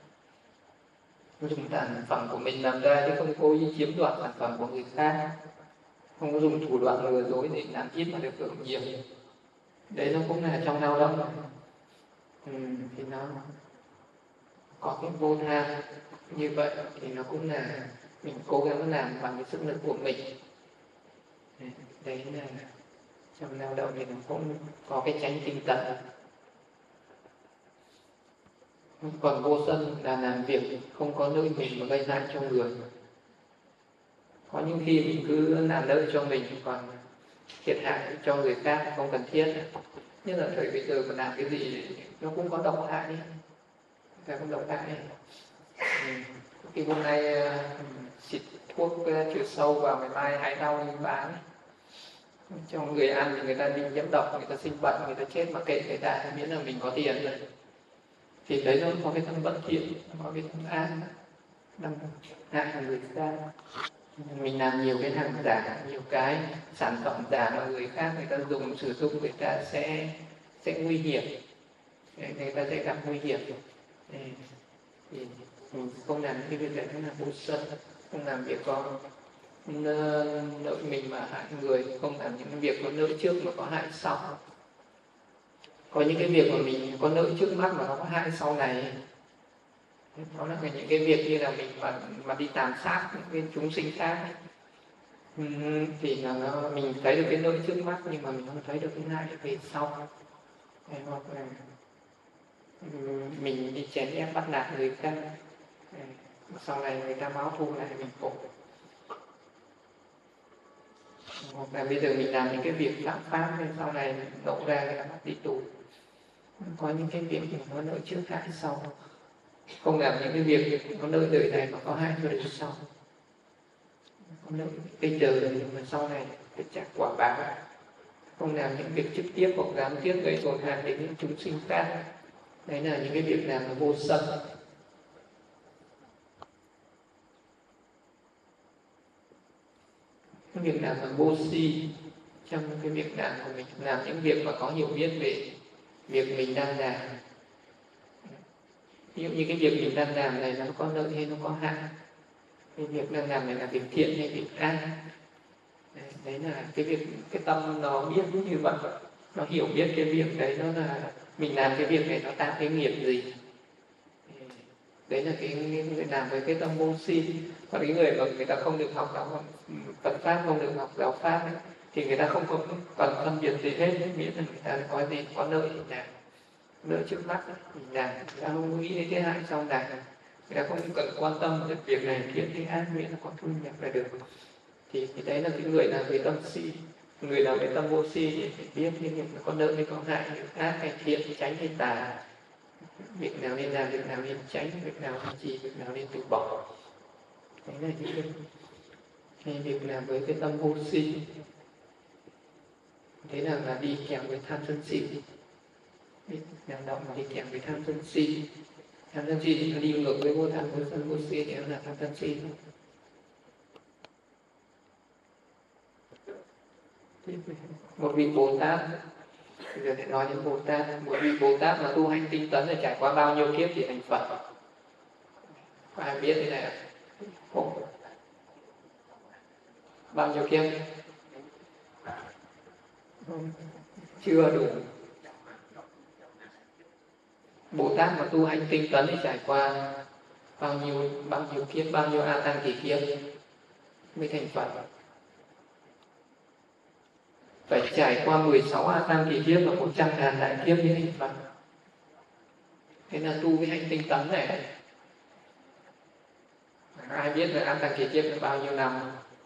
Dùng sản phẩm của mình làm ra chứ không cố ý chiếm đoạt sản phẩm của người khác, không có dùng thủ đoạn lừa dối để làm ít mà được hưởng nhiều. Đấy nó cũng là trong lao động. Thì nó có cái vô tham như vậy thì nó cũng là mình cố gắng làm bằng cái sức lực của mình. Đấy là trong lao động thì nó cũng có cái tránh tinh tấn. Còn vô sân là làm việc không có lợi mình mà gây hại cho người. Có những khi mình cứ làm lợi cho mình còn thiệt hại cho người khác không cần thiết. Như là thời bây giờ mà làm cái gì nó cũng có độc hại. Nó cũng độc hại. Khi hôm nay xịt thuốc trừ sâu vào ngày mai hại đau đi bán cho người ăn thì người ta bị nhiễm độc, người ta sinh bệnh, người ta chết mà kệ người ta, miễn là mình có tiền rồi. Thì đấy nó có cái tâm bất thiện, có cái tâm ác, tâm hại người khác. Mình làm nhiều cái hàng giả, nhiều cái sản phẩm giả mà người khác người ta dùng sử dụng người ta sẽ nguy hiểm, người ta sẽ gặp nguy hiểm. Thì mình không làm cái việc đấy nó là vô sân, không làm việc có lợi mình mà hại người, không làm những việc có lợi trước mà có hại sau. Có những cái việc mà mình có lợi trước mắt mà nó có hại sau này. Đó là những cái việc như là mình mà đi tàn sát những cái chúng sinh khác thì là mình thấy được cái lợi trước mắt nhưng mà mình không thấy được cái hại về sau. Hoặc là mình đi chèn ép bắt nạt người khác, sau này người ta báo thù lại mình khổ. Hoặc là bây giờ mình làm những cái việc phạm pháp nên sau này lộ ra người ta bắt đi tù. Có những cái việc thì có lợi trước hại sau. Không làm những cái việc có lợi đời này mà có hại cho đời sau. Có lợi bây giờ nhưng mà sau này phải trả quả báo. Không làm những việc trực tiếp hoặc gián tiếp gây tổn hại đến những chúng sinh khác. Đấy là những cái việc làm là vô sân. Cái việc làm là vô si. Trong cái việc làm của mình, làm những việc mà có hiểu biết về việc mình đang làm. Ví dụ như cái việc mình đang làm này nó có lợi hay nó có hại. Cái việc đang làm này là việc thiện hay việc ác. Đấy là cái tâm nó biết như vậy, nó hiểu biết cái việc đấy nó là mình làm cái việc này nó tạo cái nghiệp gì. Đấy là cái người làm với cái tâm vô si. Còn cái người mà người ta không được học giáo Phật pháp, không được học giáo pháp ấy, thì người ta không có cần phân biệt gì hết, miễn là người ta có gì có lợi thì làm, lợi trước mắt mình làm, người ta không nghĩ đến cái hại sau làm, người ta không cần quan tâm đến việc này thiện hay ác, miễn là có thu nhập là được. Thì đấy là cái người làm với tâm si. Người làm với tâm vô si thì phải biết cái việc có lợi hay có hại, ác hay thiện, tránh hay tà, việc nào nên làm, việc nào nên tránh, việc nào nên trì, việc nào nên từ bỏ. Đấy là những cái việc làm với cái tâm vô si. Thế là đi kèm với tham sân si. Làm động mà đi kèm với tham sân si. Tham sân si thì nó đi ngược với vô tham, vô sân, vô si thì nó là tham sân si. Một vị Bồ Tát, bây giờ để nói đến Bồ Tát, một vị Bồ Tát mà tu hành tinh tấn là trải qua bao nhiêu kiếp thì thành Phật. Có ai biết thế này không? bao nhiêu kiếp? Chưa đủ. Bồ Tát mà tu hành tinh tấn thì trải qua bao nhiêu kiếp, bao nhiêu a tăng kỳ kiếp mới thành Phật. Phải trải qua 16 a tăng kỳ kiếp và 100.000 đại kiếp mới thành Phật. Thế là tu cái hành tinh tấn này, ai biết là a tăng kỳ kiếp là bao nhiêu năm?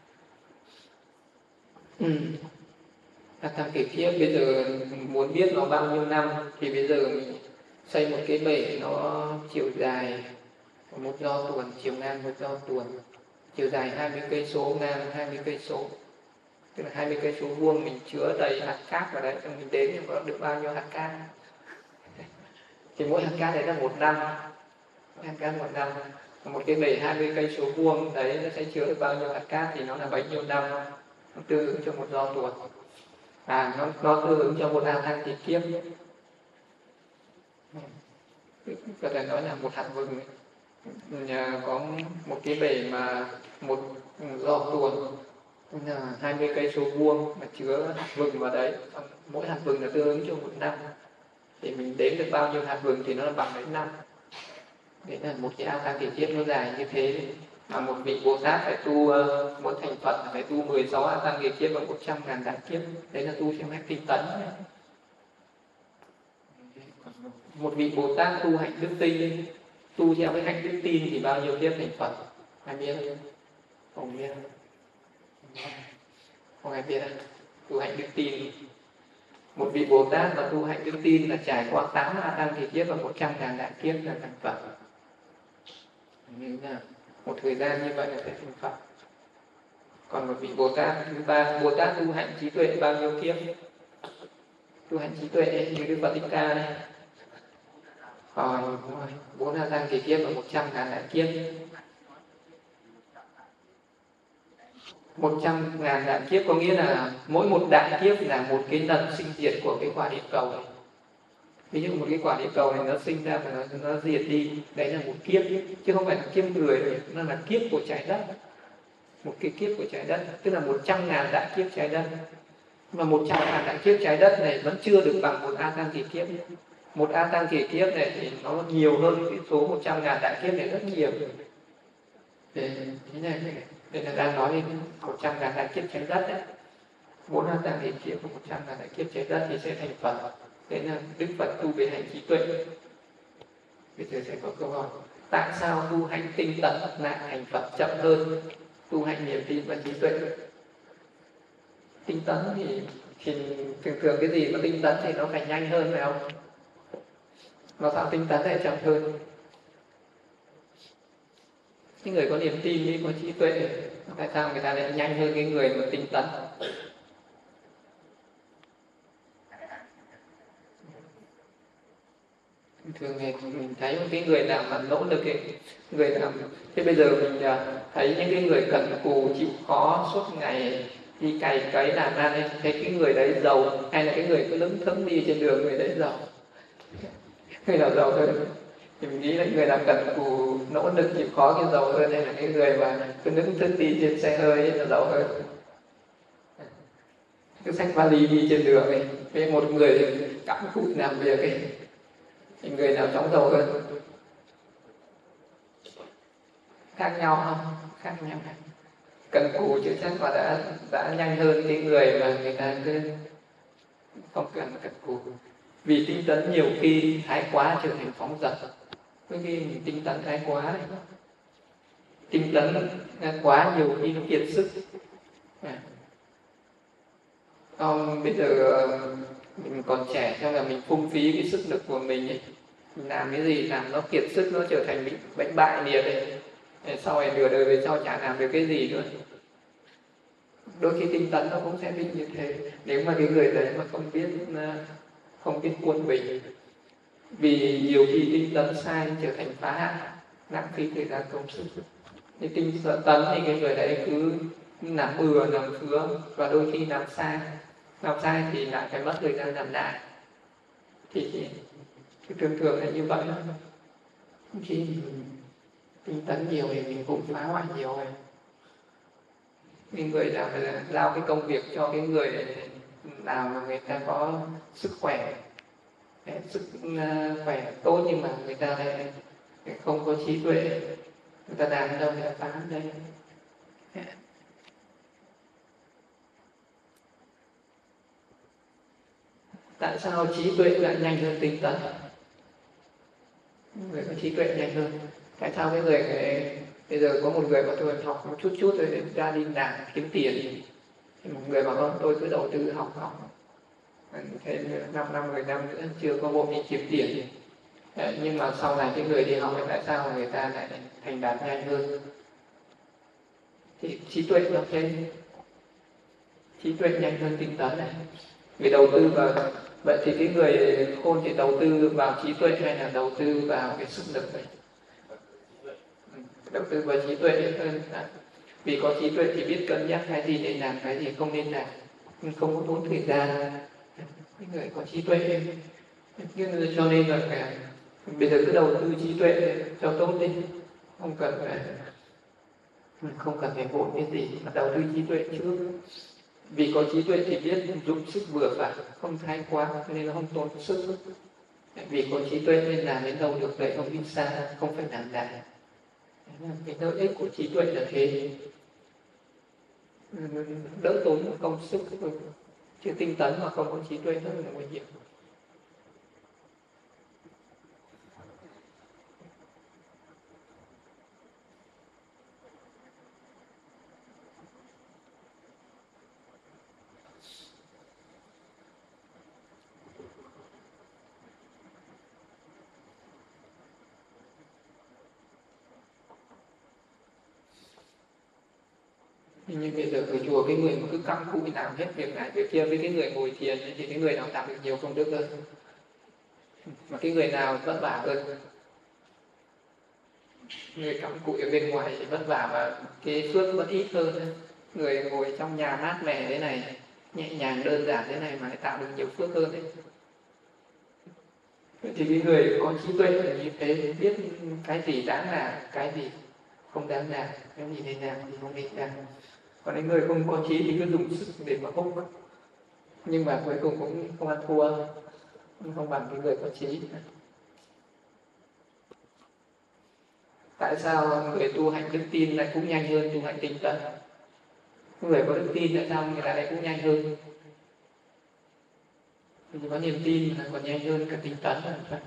A tăng kỳ kiếp bây giờ muốn biết nó bao nhiêu năm thì bây giờ mình xây một cái bể nó chiều dài 1 do tuần, chiều ngang 1 do tuần, chiều dài 20 cây số, ngang 20 cây số, tức là 20 cây số vuông, mình chứa đầy hạt cát vào đấy, xong mình đếm xem có được bao nhiêu hạt cát. Thì mỗi hạt cát đấy là 1 năm, hạt cát 1 năm, một cái bể 20 cây số vuông đấy nó sẽ chứa được bao nhiêu hạt cát thì nó là bấy nhiêu năm, nó tương ứng cho 1 do tuần. Nó tương ứng cho 1 a tăng kỳ kiếp. Có thể nói là một hạt vừng có một cái bể mà 1 do tuần là 20 cây số vuông mà chứa hạt vừng vào đấy, mỗi hạt vừng là tương ứng cho 1 năm, thì mình đếm được bao nhiêu hạt vừng thì nó là bằng mấy năm. Đấy là một cái a tăng kỳ kiếp nó dài như thế. Mà một vị Bồ Tát phải tu, muốn thành Phật phải tu 16 a tăng kỳ kiếp và 100.000 đại kiếp. Đấy là tu theo cách tinh tấn. Một vị Bồ Tát tu hạnh đức tin, tu theo cái hạnh đức tin thì bao nhiêu kiếp thành Phật? Ai biết không? Không biết. Không ai biết không? Tu hạnh đức tin. Một vị Bồ Tát mà tu hạnh đức tin là trải qua 8 a tăng kỳ kiếp và 100.000 đại kiếp là thành Phật. Như là một thời gian như vậy là sẽ thành Phật. Còn một vị Bồ Tát thứ 3, Bồ Tát tu hạnh trí tuệ bao nhiêu kiếp? Tu hạnh trí tuệ như Đức Phật Thích Ca này. 4 a tăng kỳ kiếp và 100.000 đại kiếp. 100.000 đại kiếp có nghĩa là mỗi một đại kiếp là một cái lần sinh diệt của cái quả địa cầu này. Ví dụ một cái quả địa cầu này nó sinh ra và nó diệt đi, đấy là một kiếp, chứ không phải là kiếp người, nó là kiếp của trái đất. Một cái kiếp của trái đất, tức là 100.000 đại kiếp trái đất. Mà 100.000 đại kiếp trái đất này vẫn chưa được bằng 1 a tăng kỳ kiếp. 1 a tăng kỳ kiếp này thì nó nhiều hơn cái số 100.000 đại kiếp này rất nhiều. Thế này, đây là đang nói đến 100.000 đại kiếp trái đất đấy. 4 a tăng kỳ kiếp và 100.000 đại kiếp trái đất thì sẽ thành Phật. Đấy là Đức Phật tu về hành trí tuệ. Bây giờ sẽ có câu hỏi: tại sao tu hành tinh tấn lại thành Phật chậm hơn tu hành niềm tin và trí tuệ? Tinh tấn thì thường cái gì mà tinh tấn thì nó phải nhanh hơn phải không? Mà sao tinh tấn lại chậm hơn? Cái người có niềm tin đi, có trí tuệ, tại sao người ta lại nhanh hơn cái người mà tinh tấn? Thường thì mình thấy cái người nào mà nỗ lực, người nào thế bây giờ mình thấy những cái người cần cù chịu khó suốt ngày đi cày cấy làm ăn ấy, thấy cái người đấy giàu hay là cái người cứ lững thững đi trên đường người đấy giàu? Người nào giàu hơn? Thì mình nghĩ là người nào cần cù nỗ lực chịu khó cái giàu hơn, hay là cái người mà cứ lững thững đi trên xe hơi ấy là giàu hơn? Cứ xách vali đi trên đường ấy, với một người cắm cụi làm việc ấy, thì người nào chóng giàu hơn? Khác nhau không? Khác nhau. Cần cù chứ chắc mà đã nhanh hơn cái người mà người ta cứ không cần cù. Vì tinh tấn nhiều khi thái quá trở thành phóng dật. Bởi vì mình tinh tấn thái quá này, tinh tấn quá nhiều khi nó kiệt sức. Bây giờ mình còn trẻ cho là mình phung phí cái sức lực của mình ấy. Mình làm cái gì làm nó kiệt sức, nó trở thành bệnh bại liệt ấy. Sau này nửa đời về sau chả làm được cái gì nữa. Đôi khi tinh tấn nó cũng sẽ bị như thế, nếu mà cái người đấy mà không biết quân bình. Vì nhiều khi tinh tấn sai trở thành phá hại, lãng phí thời gian công sức. Như tinh tấn thì cái người đấy cứ làm bừa làm phứa, và đôi khi làm sai thì lại phải mất thời gian làm lại. Thì thường là như vậy. Khi tinh tấn nhiều thì mình cũng phá hoại nhiều rồi. cái người nào là giao cái công việc cho cái người nào mà người ta có sức khỏe, sức khỏe tốt nhưng mà người ta lại không có trí tuệ, người ta làm đâu người ta phá đây. Tại sao trí tuệ lại nhanh hơn tinh tấn? Người có trí tuệ nhanh hơn. Tại sao cái người bây giờ có một người mà tôi học một chút chút rồi ra đi làm kiếm tiền, một người mà con tôi cứ đầu tư học thêm 5 năm 10 năm nữa chưa có bộ đi kiếm tiền. Nhưng mà sau này cái người đi học thì tại sao người ta lại thành đạt nhanh hơn? Thì trí tuệ nó thêm, trí tuệ nhanh hơn tinh tấn này. Vì đầu tư vào, vậy thì cái người khôn thì đầu tư vào trí tuệ hay là đầu tư vào cái sức lực này? Đầu tư vào trí tuệ hơn. Vì có trí tuệ thì biết cân nhắc cái gì nên làm, cái gì không nên làm, không có tốn thời gian. Cái người có trí tuệ, cho nên là bây giờ cứ đầu tư trí tuệ cho tốt đi, không cần phải vội cái gì, mà đầu tư trí tuệ trước. Vì có trí tuệ thì biết dụng sức vừa phải, không thái quá, nên nó không tốn sức. Vì có trí tuệ nên làm đến đâu được đấy, không đi xa, không phải làm đại. Cái lợi ích của trí tuệ là thế, đỡ tốn công sức. Chứ tinh tấn mà không có trí tuệ rất là nguy hiểm. Nhưng bây giờ ở chùa cái người mà cứ căm cụi làm hết việc này việc kia với cái người ngồi thiền thì cái người nào tạo được nhiều công đức hơn, mà cái người nào vất vả hơn? Người cắm cụi ở bên ngoài thì vất vả mà cái phước vẫn ít hơn. Người ngồi trong nhà mát mẻ thế này, nhẹ nhàng đơn giản thế này mà lại tạo được nhiều phước hơn đấy. Thì cái người có trí tuệ là như thế, biết cái gì đáng làm, cái gì không đáng làm, cái gì nên làm, thì không nên làm. Còn những người không có trí thì cứ dùng sức để mà hút, nhưng mà cuối cùng cũng không ăn thua, không bằng cái người có trí. Tại sao người tu hành đức tin lại cũng nhanh hơn tu hành tinh tấn? Người có đức tin tại sao người ta lại cũng nhanh hơn? Vì có niềm tin là còn nhanh hơn cả tinh tấn.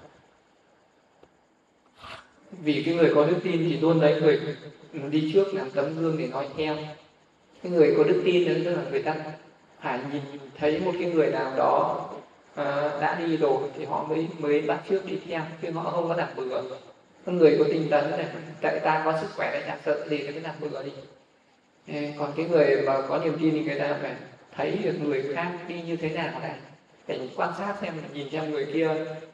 Vì cái người có đức tin thì luôn lấy người đi trước làm tấm gương để nói theo. Cái người có đức tin đó tức là người ta phải nhìn thấy một cái người nào đó đã đi rồi thì họ mới bắt chước đi theo, chứ họ không có làm bừa. Con người có tinh tấn này, tại ta có sức khỏe để chẳng sợ gì mới làm bừa đi. Còn cái người mà có niềm tin thì người ta phải thấy được người khác đi như thế nào này, để quan sát xem, nhìn xem người kia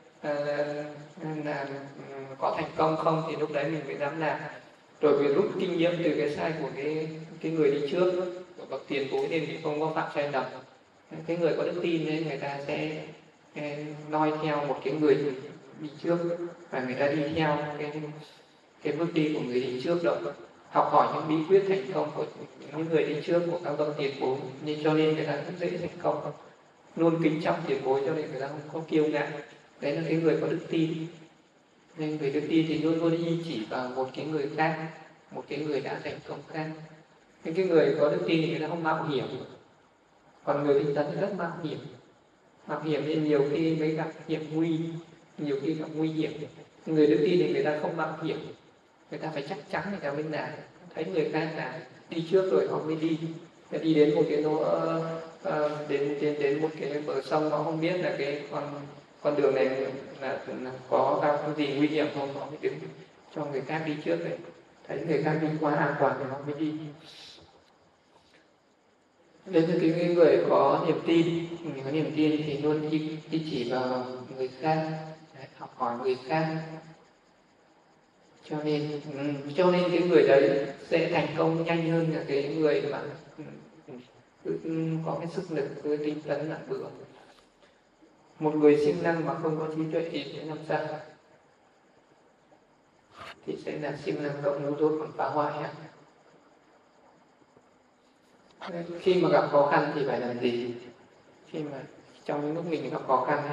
là có thành công không thì lúc đấy mình mới dám làm. Rồi phải rút kinh nghiệm từ cái sai của cái người đi trước, của bậc tiền bối nên thì không có phạm sai lầm. Cái người có đức tin nên người ta sẽ noi theo một cái người đi trước, và người ta đi theo cái bước đi của người đi trước đó, học hỏi những bí quyết thành công của những người đi trước, của các bậc tiền bối, nên cho nên người ta cũng dễ thành công. Luôn kính trọng tiền bối cho nên người ta không có kiêu ngạo. Đấy là cái người có đức tin. Nên người đức tin thì luôn luôn y chỉ vào một cái người khác, một cái người đã thành công khác. Những cái người có đức tin thì người ta không mạo hiểm, còn người tinh tấn thì rất mạo hiểm. Mạo hiểm thì nhiều khi mới gặp hiểm nguy, nhiều khi gặp nguy hiểm. Người đức tin thì người ta không mạo hiểm, người ta phải chắc chắn người ta mới làm. Thấy người khác là đi trước rồi họ mới đi đến một cái chỗ đến một cái bờ sông, họ không biết là cái con đường này là có cái gì nguy hiểm không, họ mới đứng cho người khác đi trước đấy. Thấy người khác đi qua an toàn thì họ mới đi. Đến từ cái người có niềm tin, thì luôn đi chỉ vào người khác, học hỏi người khác. Cho nên cái người đấy sẽ thành công nhanh hơn là cái người mà có cái sức lực, cứ tinh tấn làm bữa. Một người siêng năng mà không có trí tuệ thì sẽ làm sao? Thì sẽ là siêng năng cộng ngu dốt còn phá hoại. Khi mà gặp khó khăn thì phải làm gì? Khi mà trong những lúc mình gặp khó khăn,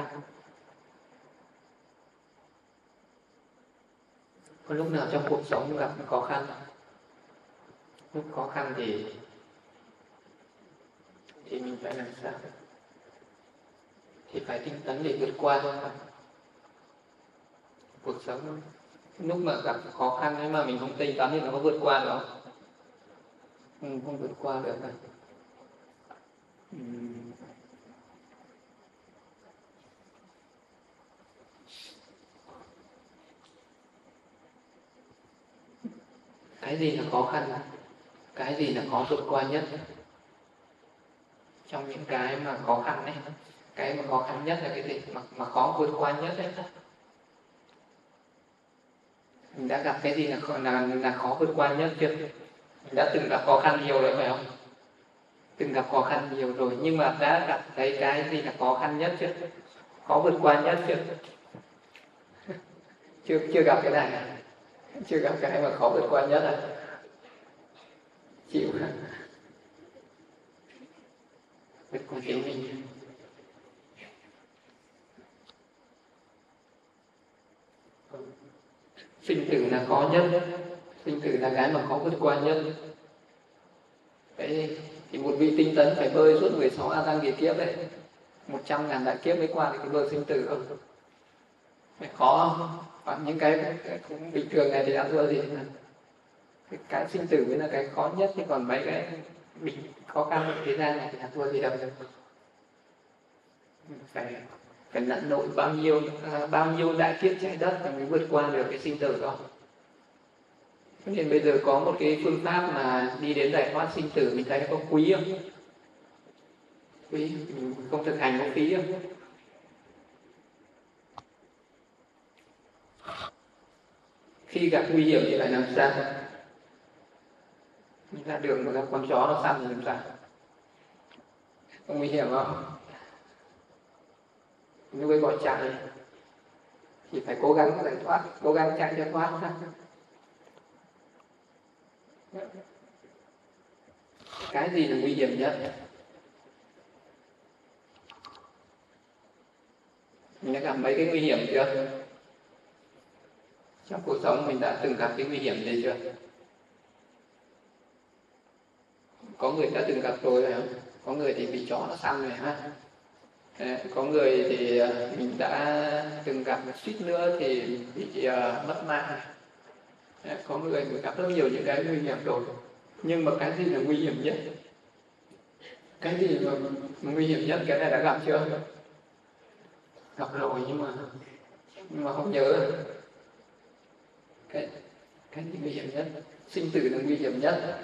có lúc nào trong cuộc sống gặp khó khăn, lúc khó khăn thì mình phải làm sao? Thì phải tinh tấn để vượt qua thôi. Cuộc sống lúc mà gặp khó khăn ấy mà mình không tinh tấn thì nó có vượt qua được không? Không vượt qua được. Cái gì là khó khăn? Cái gì là khó vượt qua nhất? Trong những cái mà khó khăn ấy, cái mà khó khăn nhất là cái gì mà khó vượt qua nhất ấy? Mình đã gặp cái gì là khó vượt qua nhất chưa? Mình đã từng gặp khó khăn nhiều rồi phải không? Từng gặp khó khăn nhiều rồi, nhưng mà đã gặp thấy cái gì là khó khăn nhất chưa? Khó vượt qua nhất chưa? Chưa gặp cái này. Chưa gặp cái mà khó vượt qua nhất à? Chịu. Vượt qua chính mình. Sinh tử là khó nhất. Sinh tử là cái mà khó vượt qua nhất. Đấy, thì một vị tinh tấn phải bơi suốt 16 a tăng kỳ kiếp đấy, 100.000 đại kiếp mới qua được cái bờ sinh tử không? Phải khó không? Còn những cái cũng bình thường này thì đã thua gì? Cái sinh tử mới là cái khó nhất, chứ còn mấy cái khó khăn thế gian này thì đã thua gì đâu. Phải lặn lội bao nhiêu đại kiếp trái đất mới vượt qua được cái sinh tử đó. Nên bây giờ có một cái phương pháp mà đi đến giải thoát sinh tử, mình thấy có quý không? Quý, mình không thực hành có phí không? Khi gặp nguy hiểm thì phải làm sao? Mình ra đường mà gặp con chó nó săn thì làm sao? Có nguy hiểm không? Lúc ấy bỏ chạy thì phải cố gắng giải thoát, cố gắng chạy cho thoát. Cái gì là nguy hiểm nhất? Mình đã gặp mấy cái nguy hiểm chưa? Trong cuộc sống mình đã từng gặp cái nguy hiểm gì chưa? Có người đã từng gặp rồi phải không? Có người thì bị chó nó săn rồi ha. Có người thì mình đã từng gặp suýt nữa thì bị mất mạng. Có người mới gặp rất nhiều những cái nguy hiểm rồi. Nhưng mà cái gì là nguy hiểm nhất? Cái gì mà nguy hiểm nhất? Cái này đã gặp chưa? Gặp rồi nhưng mà không nhớ. Cái gì nguy hiểm nhất? Sinh tử là nguy hiểm nhất.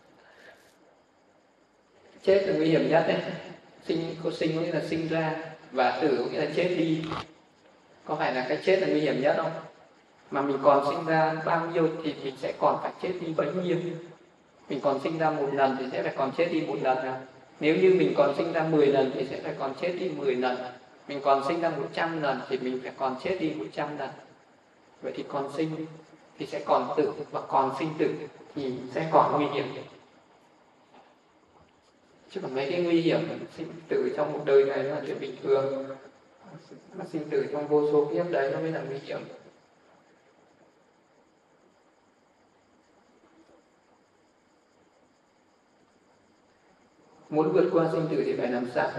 Chết là nguy hiểm nhất đấy. Sinh có nghĩa là sinh ra, và tử có nghĩa là chết đi. Có phải là cái chết là nguy hiểm nhất không? Mà mình còn sinh ra bao nhiêu thì mình sẽ còn phải chết đi bấy nhiêu. Mình còn sinh ra 1 lần thì sẽ phải còn chết đi 1 lần nào. Nếu như mình còn sinh ra 10 lần thì sẽ phải còn chết đi 10 lần. Mình còn sinh ra 100 lần thì mình phải còn chết đi 100 lần. Vậy thì còn sinh thì sẽ còn tử, và còn sinh tử thì sẽ còn nguy hiểm. Chứ còn mấy cái nguy hiểm sinh tử trong một đời này là chuyện bình thường. Mà sinh tử trong vô số kiếp đấy nó mới là nguy hiểm. Muốn vượt qua sinh tử thì phải làm sao?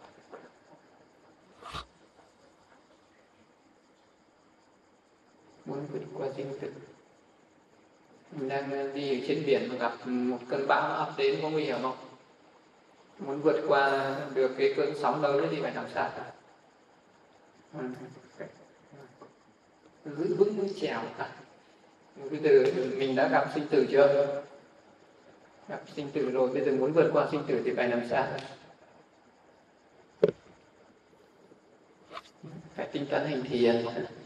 Muốn vượt qua sinh tử, mình đang đi trên biển mà gặp một cơn bão ập đến, có nguy hiểm không? Muốn vượt qua được cái cơn sóng lớn thì phải làm sao? Giữ vững cái chèo. Bây giờ mình đã gặp sinh tử chưa? Gặp sinh tử rồi, bây giờ muốn vượt qua sinh tử thì phải làm sao? Phải tinh tấn hành thiền.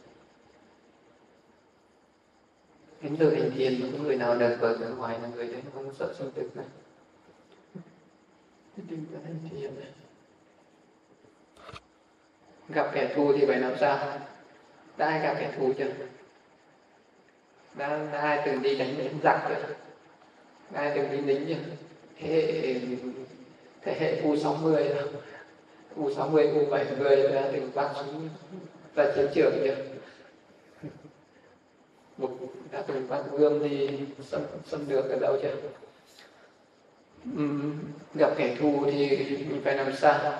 Đến từ hành thiền mà có người nào đợt vượt ở ngoài là người đấy không sợ sinh tử này. Tinh tấn hành thiền này. Gặp kẻ thù thì phải làm sao? Đã ai gặp kẻ thù chưa? Đã ai từng đi đánh giặc chưa? Đã ai từng đi lính chưa? thế hệ U60 U60 U70 đã từng vác súng ra chiến trường chưa? Đã từng vác gươm đi xâm lược ở đâu chưa? Gặp kẻ thù thì mình phải làm sao?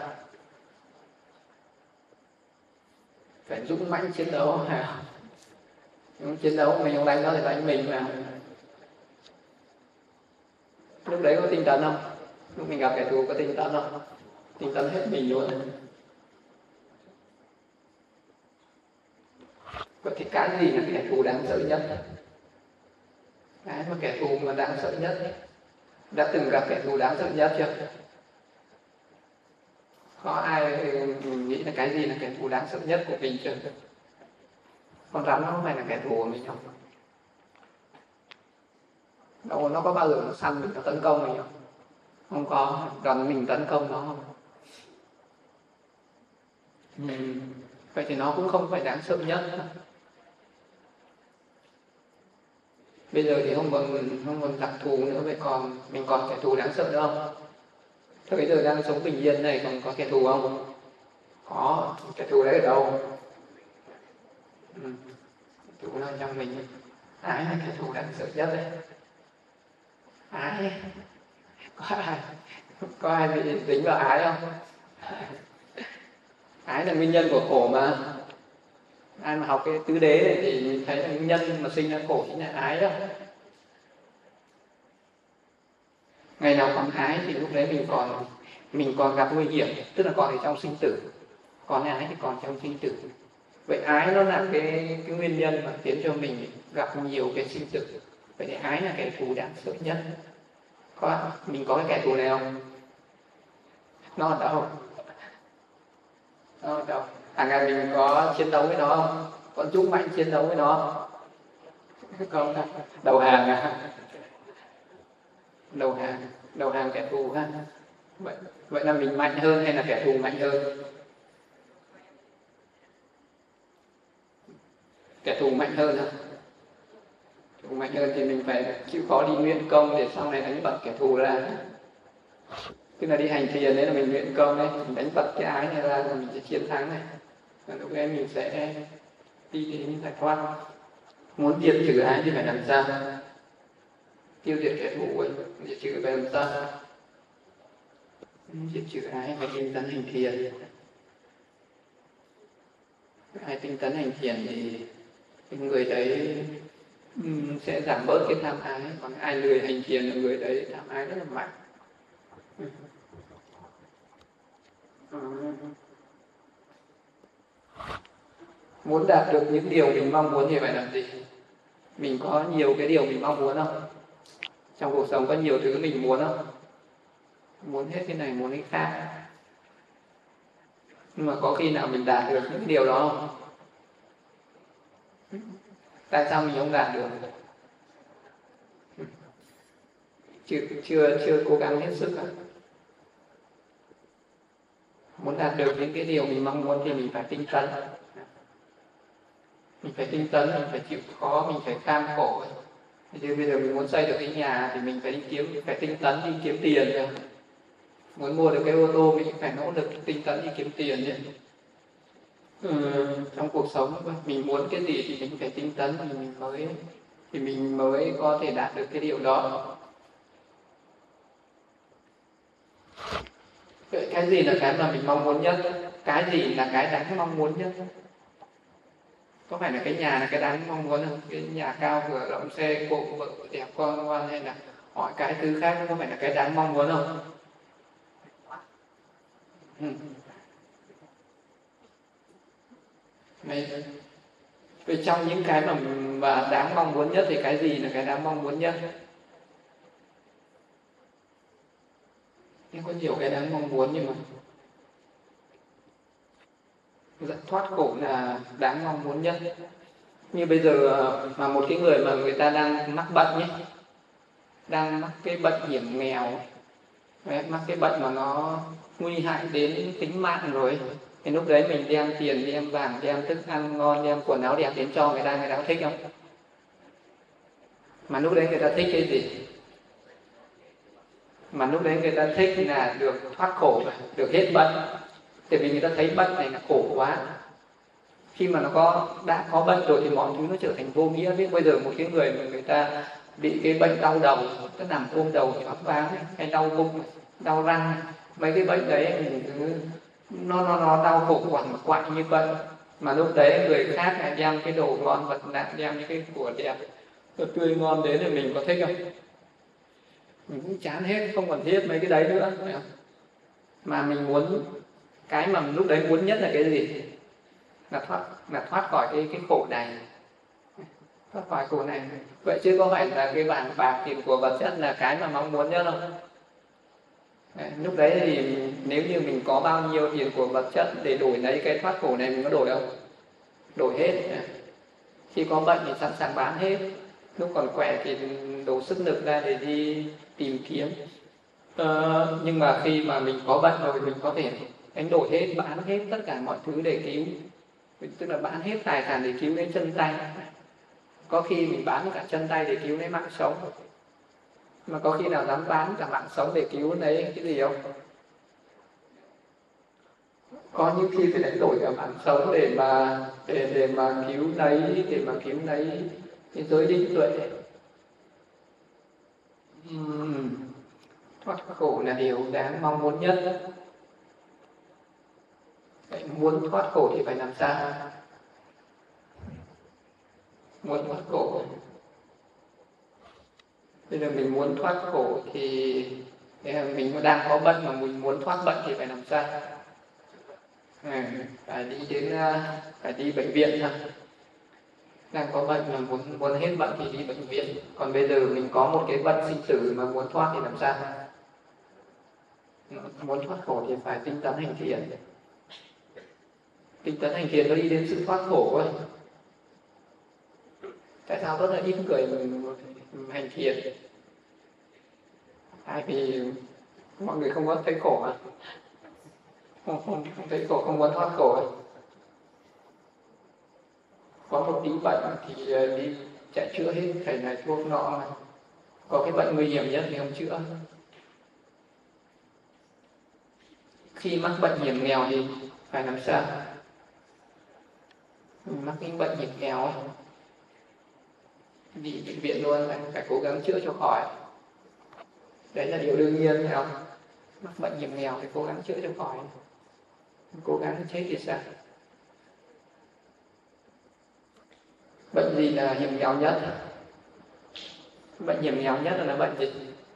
Phải dũng mãnh chiến đấu hả? Chiến đấu mình không đánh nó thì đánh mình mà. Lúc đấy có tinh tấn không? Lúc mình gặp kẻ thù có tinh tấn không? Tinh tấn hết mình luôn. Vậy thì cái gì là kẻ thù đáng sợ nhất? Cái mà kẻ thù mà đáng sợ nhất, đã từng gặp kẻ thù đáng sợ nhất chưa? Có ai nghĩ là cái gì là kẻ thù đáng sợ nhất của mình chưa? Con rắn nó không phải là kẻ thù của mình không? Đâu, nó có bao giờ nó săn mình, nó tấn công mình không? Không có. Rắn mình tấn công nó không? Vậy thì nó cũng không phải đáng sợ nhất. Bây giờ thì không còn đặc thù nữa, vậy còn mình còn kẻ thù đáng sợ nữa không? Thế bây giờ đang sống bình yên này còn có kẻ thù không? Có. Kẻ thù đấy ở đâu? Kẻ thù nó trong mình. Ái là kẻ thù đáng sợ nhất đấy. Ái. Có ai bị dính vào ái không? Ái là nguyên nhân của khổ mà. Ai mà học cái tứ đế này thì thấy là nguyên nhân mà sinh ra khổ chính là ái đó. Ngày nào còn ái thì lúc đấy mình còn gặp nguy hiểm, tức là còn ở trong sinh tử. Còn ái thì còn trong sinh tử. Vậy ái nó là cái nguyên nhân mà khiến cho mình gặp nhiều cái sinh tử. Vậy thì ái là kẻ thù đáng sợ nhất. Mình có cái kẻ thù này không? Nó ở đâu? Nó ở đâu? Hàng ngày mình có chiến đấu với nó không? Có dũng mãnh chiến đấu với nó không? Đầu hàng à? Đầu hàng kẻ thù ha. Vậy là mình mạnh hơn hay là kẻ thù mạnh hơn? Kẻ thù mạnh hơn ha. Kẻ thù mạnh hơn thì mình phải chịu khó đi luyện công để sau này đánh bật kẻ thù ra. Tức là đi hành thiền đấy là mình luyện công đấy, mình đánh bật cái ái này ra là mình sẽ chiến thắng này. Và lúc đấy mình sẽ đi đến giải thoát. Muốn diệt trừ ái thì phải làm sao? Tiêu diệt kẻ thù ấy, diệt trừ phải làm sao? Diệt trừ ái phải tinh tấn hành thiền. Ai tinh tấn hành thiền thì người đấy sẽ giảm bớt cái tham ái, còn ai lười hành thiền là người đấy tham ái rất là mạnh. Muốn đạt được những điều mình mong muốn thì phải làm gì? Mình có nhiều cái điều mình mong muốn không? Trong cuộc sống có nhiều thứ mình muốn không? Muốn hết cái này, muốn cái khác. Nhưng mà có khi nào mình đạt được những điều đó không? Tại sao mình không đạt được? Chưa cố gắng hết sức à? Muốn đạt được những cái điều mình mong muốn thì mình phải tinh tấn. Mình phải tinh tấn, mình phải chịu khó, mình phải cam khổ. Như bây giờ mình muốn xây được cái nhà thì mình phải phải tinh tấn đi kiếm tiền rồi. Muốn mua được cái ô tô mình phải nỗ lực tinh tấn đi kiếm tiền chứ. Trong cuộc sống mình muốn cái gì thì mình phải tinh tấn thì mình mới có thể đạt được cái điều đó. Vậy cái gì là cái mà mình mong muốn nhất? Cái gì là cái đáng mong muốn nhất? Có phải là cái nhà là cái đáng mong muốn không? Cái nhà cao cửa rộng, xe cộ vợ đẹp con ngoan, hay là mọi cái thứ khác có phải là cái đáng mong muốn không? Vậy trong những cái mà đáng mong muốn nhất thì cái gì là cái đáng mong muốn nhất? Nhưng có nhiều cái đáng mong muốn nhưng mà thoát khổ là đáng mong muốn nhất. Như bây giờ mà một cái người mà người ta đang mắc bệnh nhé, đang mắc cái bệnh hiểm nghèo, mắc cái bệnh mà nó nguy hại đến tính mạng rồi, thì lúc đấy mình đem tiền, đem vàng, đem thức ăn ngon, đem quần áo đẹp đến cho người ta có thích không? Mà lúc đấy người ta thích cái gì? Mà lúc đấy người ta thích là được thoát khổ, được hết bệnh. Tại vì người ta thấy bệnh này là khổ quá. Khi mà đã có bệnh rồi thì mọi thứ nó trở thành vô nghĩa. Biết bây giờ một cái người mà người ta bị cái bệnh đau đầu, cứ nằm ôm đầu choáng váng, hay đau bụng, đau răng, mấy cái bệnh đấy nó đau khổ quằn quại như vậy. Mà lúc đấy người khác lại đem cái đồ ngon vật lạ, đem những cái của đẹp tươi ngon đến thì mình có thích không? Mình cũng chán hết, không còn thiết mấy cái đấy nữa. Mà mình muốn, cái mà lúc đấy muốn nhất là cái gì? Là thoát khỏi cái khổ này, thoát khỏi khổ này. Vậy chứ có phải là cái vàng bạc tiền của vật chất là cái mà mong muốn nhất không? Lúc đấy thì nếu như mình có bao nhiêu tiền của vật chất để đổi lấy cái thoát khổ này, mình có đổi không? Đổi hết. Khi có bệnh thì sẵn sàng bán hết, lúc còn khỏe thì đổ sức lực ra để đi tìm kiếm. Nhưng mà khi mà mình có bệnh rồi, mình có thể đánh đổi hết, bán hết tất cả mọi thứ để cứu, tức là bán hết tài sản để cứu lấy chân tay. Có khi mình bán cả chân tay để cứu lấy mạng sống. Mà có khi nào dám bán cả mạng sống để cứu lấy cái gì không? Có những khi phải đánh đổi cả mạng sống để mà cứu lấy cái giới định tuệ. Thoát khổ là điều đáng mong muốn nhất. Vậy muốn thoát khổ thì phải làm sao? Muốn thoát khổ, bây giờ mình muốn thoát khổ thì mình đang có bệnh mà mình muốn thoát bệnh thì phải làm sao? Phải đi bệnh viện thôi. Đang có bệnh mà muốn hết bệnh thì đi bệnh viện. Còn bây giờ mình có một cái bệnh sinh tử mà muốn thoát thì làm sao? Muốn thoát khổ thì phải tinh tấn hành thiền. Tinh tấn hành thiền nó đi đến sự thoát khổ ấy. Tại sao rất là ít người hành thiền? Tại vì mọi người không có thấy khổ à? Không thấy khổ, không muốn thoát khổ ấy. Có một tí bệnh thì đi chạy chữa hết thầy này thuốc nọ. Có cái bệnh nguy hiểm nhất thì không chữa. Khi mắc bệnh hiểm nghèo thì phải làm sao? Mắc những bệnh hiểm nghèo ấy, đi bệnh viện luôn, phải cố gắng chữa cho khỏi. Đấy là điều đương nhiên, phải không? Mắc bệnh hiểm nghèo thì cố gắng chữa cho khỏi. Cố gắng chết thì sao? Bệnh gì là hiểm nghèo nhất? Bệnh hiểm nghèo nhất là bệnh gì?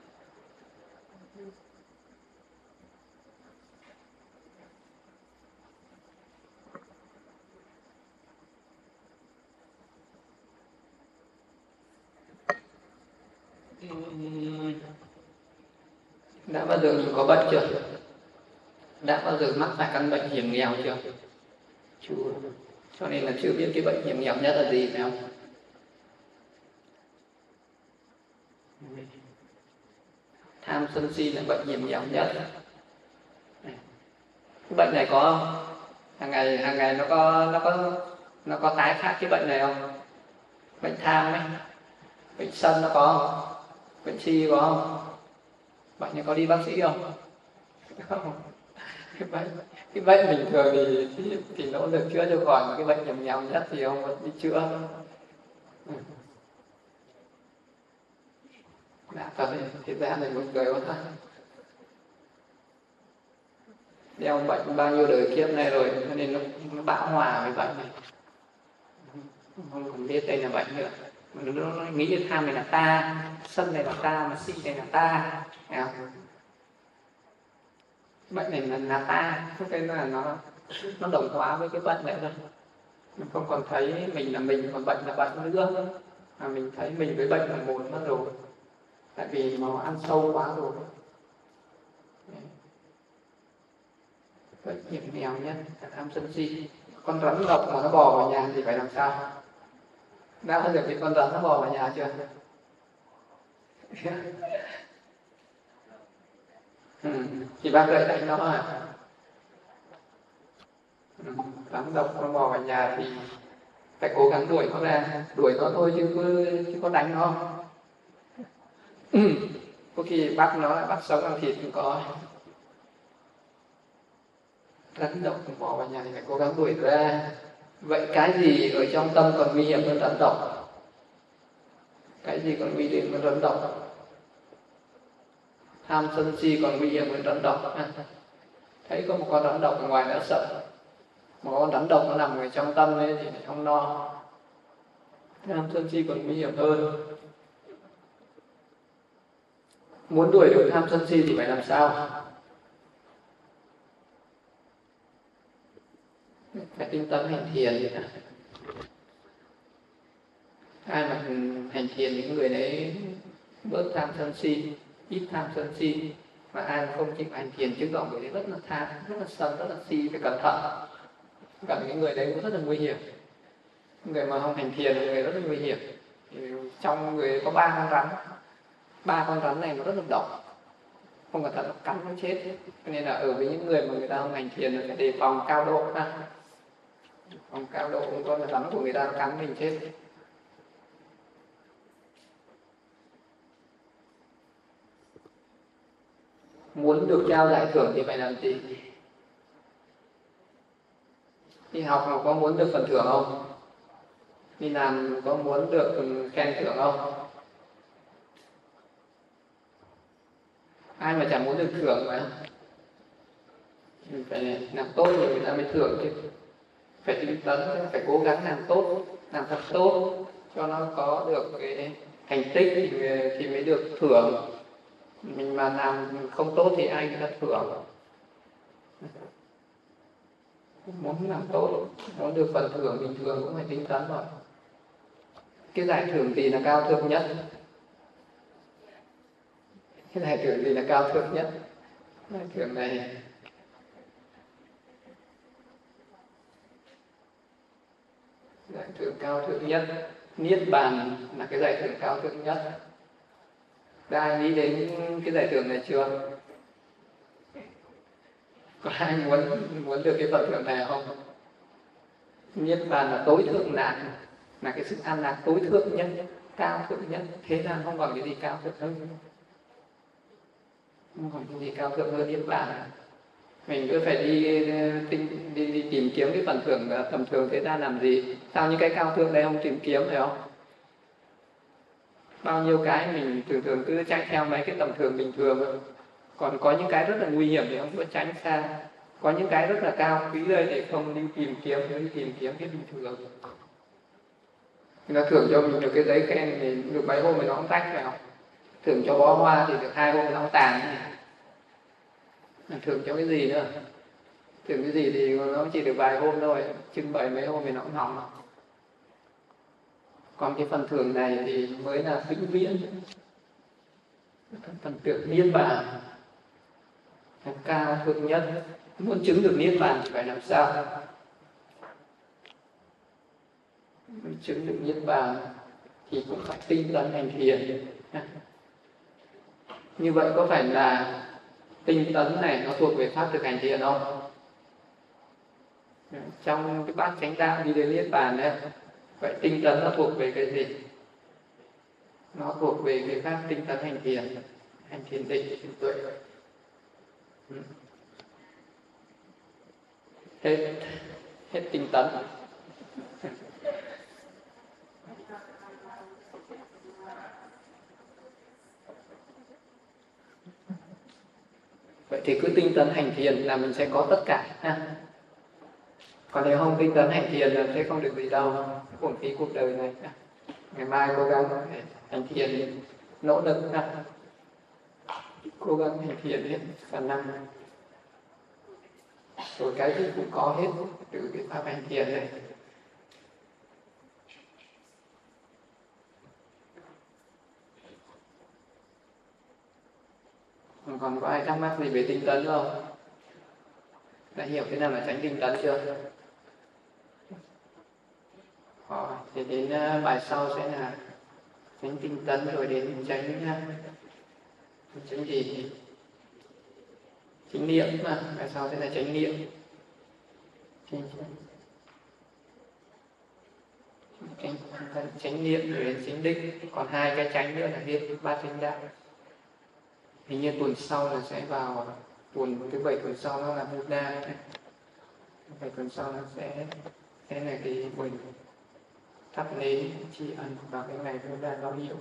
Đã bao giờ mình có bệnh chưa? Đã bao giờ mắc phải căn bệnh hiểm nghèo chưa? Chưa. Cho nên là chưa biết cái bệnh hiểm nghèo nhất là gì, phải không? Tham sân si là bệnh hiểm nghèo nhất. Cái bệnh này có không? Hàng ngày nó có tái phát cái bệnh này không? Bệnh tham ấy, bệnh sân nó có không? Bệnh si có không? Bệnh này có đi bác sĩ không? Không. Cái bệnh bình thường thì nỗ lực chữa cho khỏi, mà cái bệnh hiểm nghèo nhất thì không có đi chữa. Đã thật, thế ra này một người có thật. Đeo bệnh bao nhiêu đời kiếp này rồi, cho nên nó bão hòa với bệnh này. Không còn biết đây là bệnh nữa. Nó nghĩ tham này là ta, sân này là ta, mà si này là ta. Bệnh này là ta, cái là nó đồng hóa với cái bệnh này thôi. Mình không còn thấy mình là mình, còn bệnh là bệnh nữa. Mà mình thấy mình với bệnh là một mất rồi. Tại vì nó ăn sâu quá rồi. Bệnh hiểm nghèo nhất là tham sân si. Con rắn độc mà nó bò vào nhà thì phải làm sao? Đã bao giờ cái con rắn nó bò vào nhà chưa? Thì bác dạy đánh nó à? Rắn độc nó bò vào nhà thì phải cố gắng đuổi nó ra. Đuổi nó thôi chứ có đánh nó không? có khi bắt nó là bắt sống ăn thịt cũng có. Rắn độc bò vào nhà thì phải cố gắng đuổi ra. Vậy cái gì ở trong tâm còn nguy hiểm hơn rắn độc? Cái gì còn nguy hiểm hơn rắn độc? Tham sân si còn nguy hiểm hơn rắn độc. Thấy có một con rắn độc ở ngoài đã sợ, một con rắn độc nó nằm ở trong tâm ấy thì không lo. Tham sân si còn nguy hiểm hơn. Muốn đuổi được tham sân si thì phải làm sao? Phải tinh tấn hành thiền. Ai mà hành thiền những người đấy bớt tham sân si, ít tham sân si. Mà ai không chịu hành thiền chứng tỏ người đấy rất là tham, rất là sân, rất là si, phải cẩn thận. Gặp những người đấy cũng rất là nguy hiểm. Người mà không hành thiền thì người rất là nguy hiểm. Trong người có 3 con rắn, 3 con rắn này nó rất là độc, không cẩn thận nó cắn nó chết hết. Cho nên là ở với những người mà người ta không hành thiền phải đề phòng cao độ ha. Phòng cao độ không có rắn của người ta cắn mình chết. Muốn được trao giải thưởng thì phải làm gì? Đi học mà có muốn được phần thưởng không? Đi làm có muốn được khen thưởng không? Ai mà chẳng muốn được thưởng mà. Mình phải làm tốt rồi người ta mới thưởng chứ. Phải tinh tấn, phải cố gắng làm tốt, làm thật tốt cho nó có được cái thành tích thì mới được thưởng. Mình mà làm không tốt thì ai người ta thưởng. Muốn làm tốt, muốn được phần thưởng bình thường cũng phải tinh tấn rồi. Cái giải thưởng gì là cao thượng nhất? Cái giải thưởng gì là cao thượng nhất? Giải thưởng này giải thưởng cao thượng nhất, Niết Bàn là cái giải thưởng cao thượng nhất. Đã ai nghĩ đến cái giải thưởng này chưa? Có ai muốn được cái phần thưởng này không? Niết Bàn là tối thượng lạc, là cái sự an lạc tối thượng nhất, cao thượng nhất. Thế gian không còn cái gì cao thượng hơn, không còn cái gì cao thượng hơn Niết Bàn. Mình cứ phải đi tìm kiếm cái phần thưởng tầm thường thế gian làm gì? Sao những cái cao thượng đây không tìm kiếm phải không? Bao nhiêu cái mình thường cứ chạy theo mấy cái tầm thường bình thường, còn có những cái rất là nguy hiểm thì không có tránh xa. Có những cái rất là cao quý đây thì không đi tìm kiếm, đi tìm kiếm cái bình thường. Người ta thưởng cho mình được cái giấy khen thì được mấy hôm thì nó không tách phải không? Thưởng cho bó hoa thì được 2 hôm nó không tàn. Thưởng cho cái gì nữa? Thưởng cái gì thì nó chỉ được vài hôm thôi, trưng bày mấy hôm thì nó cũng hỏng. Còn cái phần thưởng này thì mới là vĩnh viễn, phần thưởng Niết Bàn cao thượng nhất. Muốn chứng được Niết Bàn thì phải làm sao? Muốn chứng được Niết Bàn thì cũng phải tinh tấn hành thiền. Như vậy có phải là tinh tấn này nó thuộc về pháp thực hành thiền không? Trong cái bát chánh đạo đi đến Niết Bàn đấy, vậy tinh tấn nó thuộc về cái gì? Nó thuộc về cái pháp tinh tấn hành thiền định, thiền tuệ. Hết tinh tấn. Vậy thì cứ tinh tấn hành thiền là mình sẽ có tất cả ha. Còn nếu không tinh tấn hành thiền là sẽ không được gì đâu, uổng phí cuộc đời này. Ngày mai cố gắng hành thiền, nỗ lực ha. Cố gắng hành thiền hết khả năng. Rồi cái gì cũng có hết từ cái pháp hành thiền này. Còn có ai thắc mắc gì về tinh tấn không? Đã hiểu thế nào là tránh tinh tấn chưa? Thì đến bài sau sẽ là tránh tinh tấn, rồi đến tránh gì? Chánh niệm mà, bài sau sẽ là chánh niệm. Chánh niệm rồi đến chánh định, còn 2 cái chánh nữa là biết ba chánh đạo. Hình như tuần sau là sẽ vào tuần thứ 7 tuần sau nó là Buddha. 7 tuần sau nó sẽ là cái buổi thắp lễ tri ân vào cái ngày Buddha báo hiệu.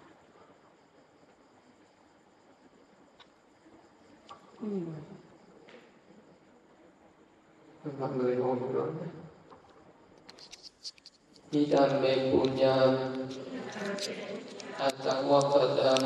Mọi người ổn rồi. Idam me punyam atangwakadam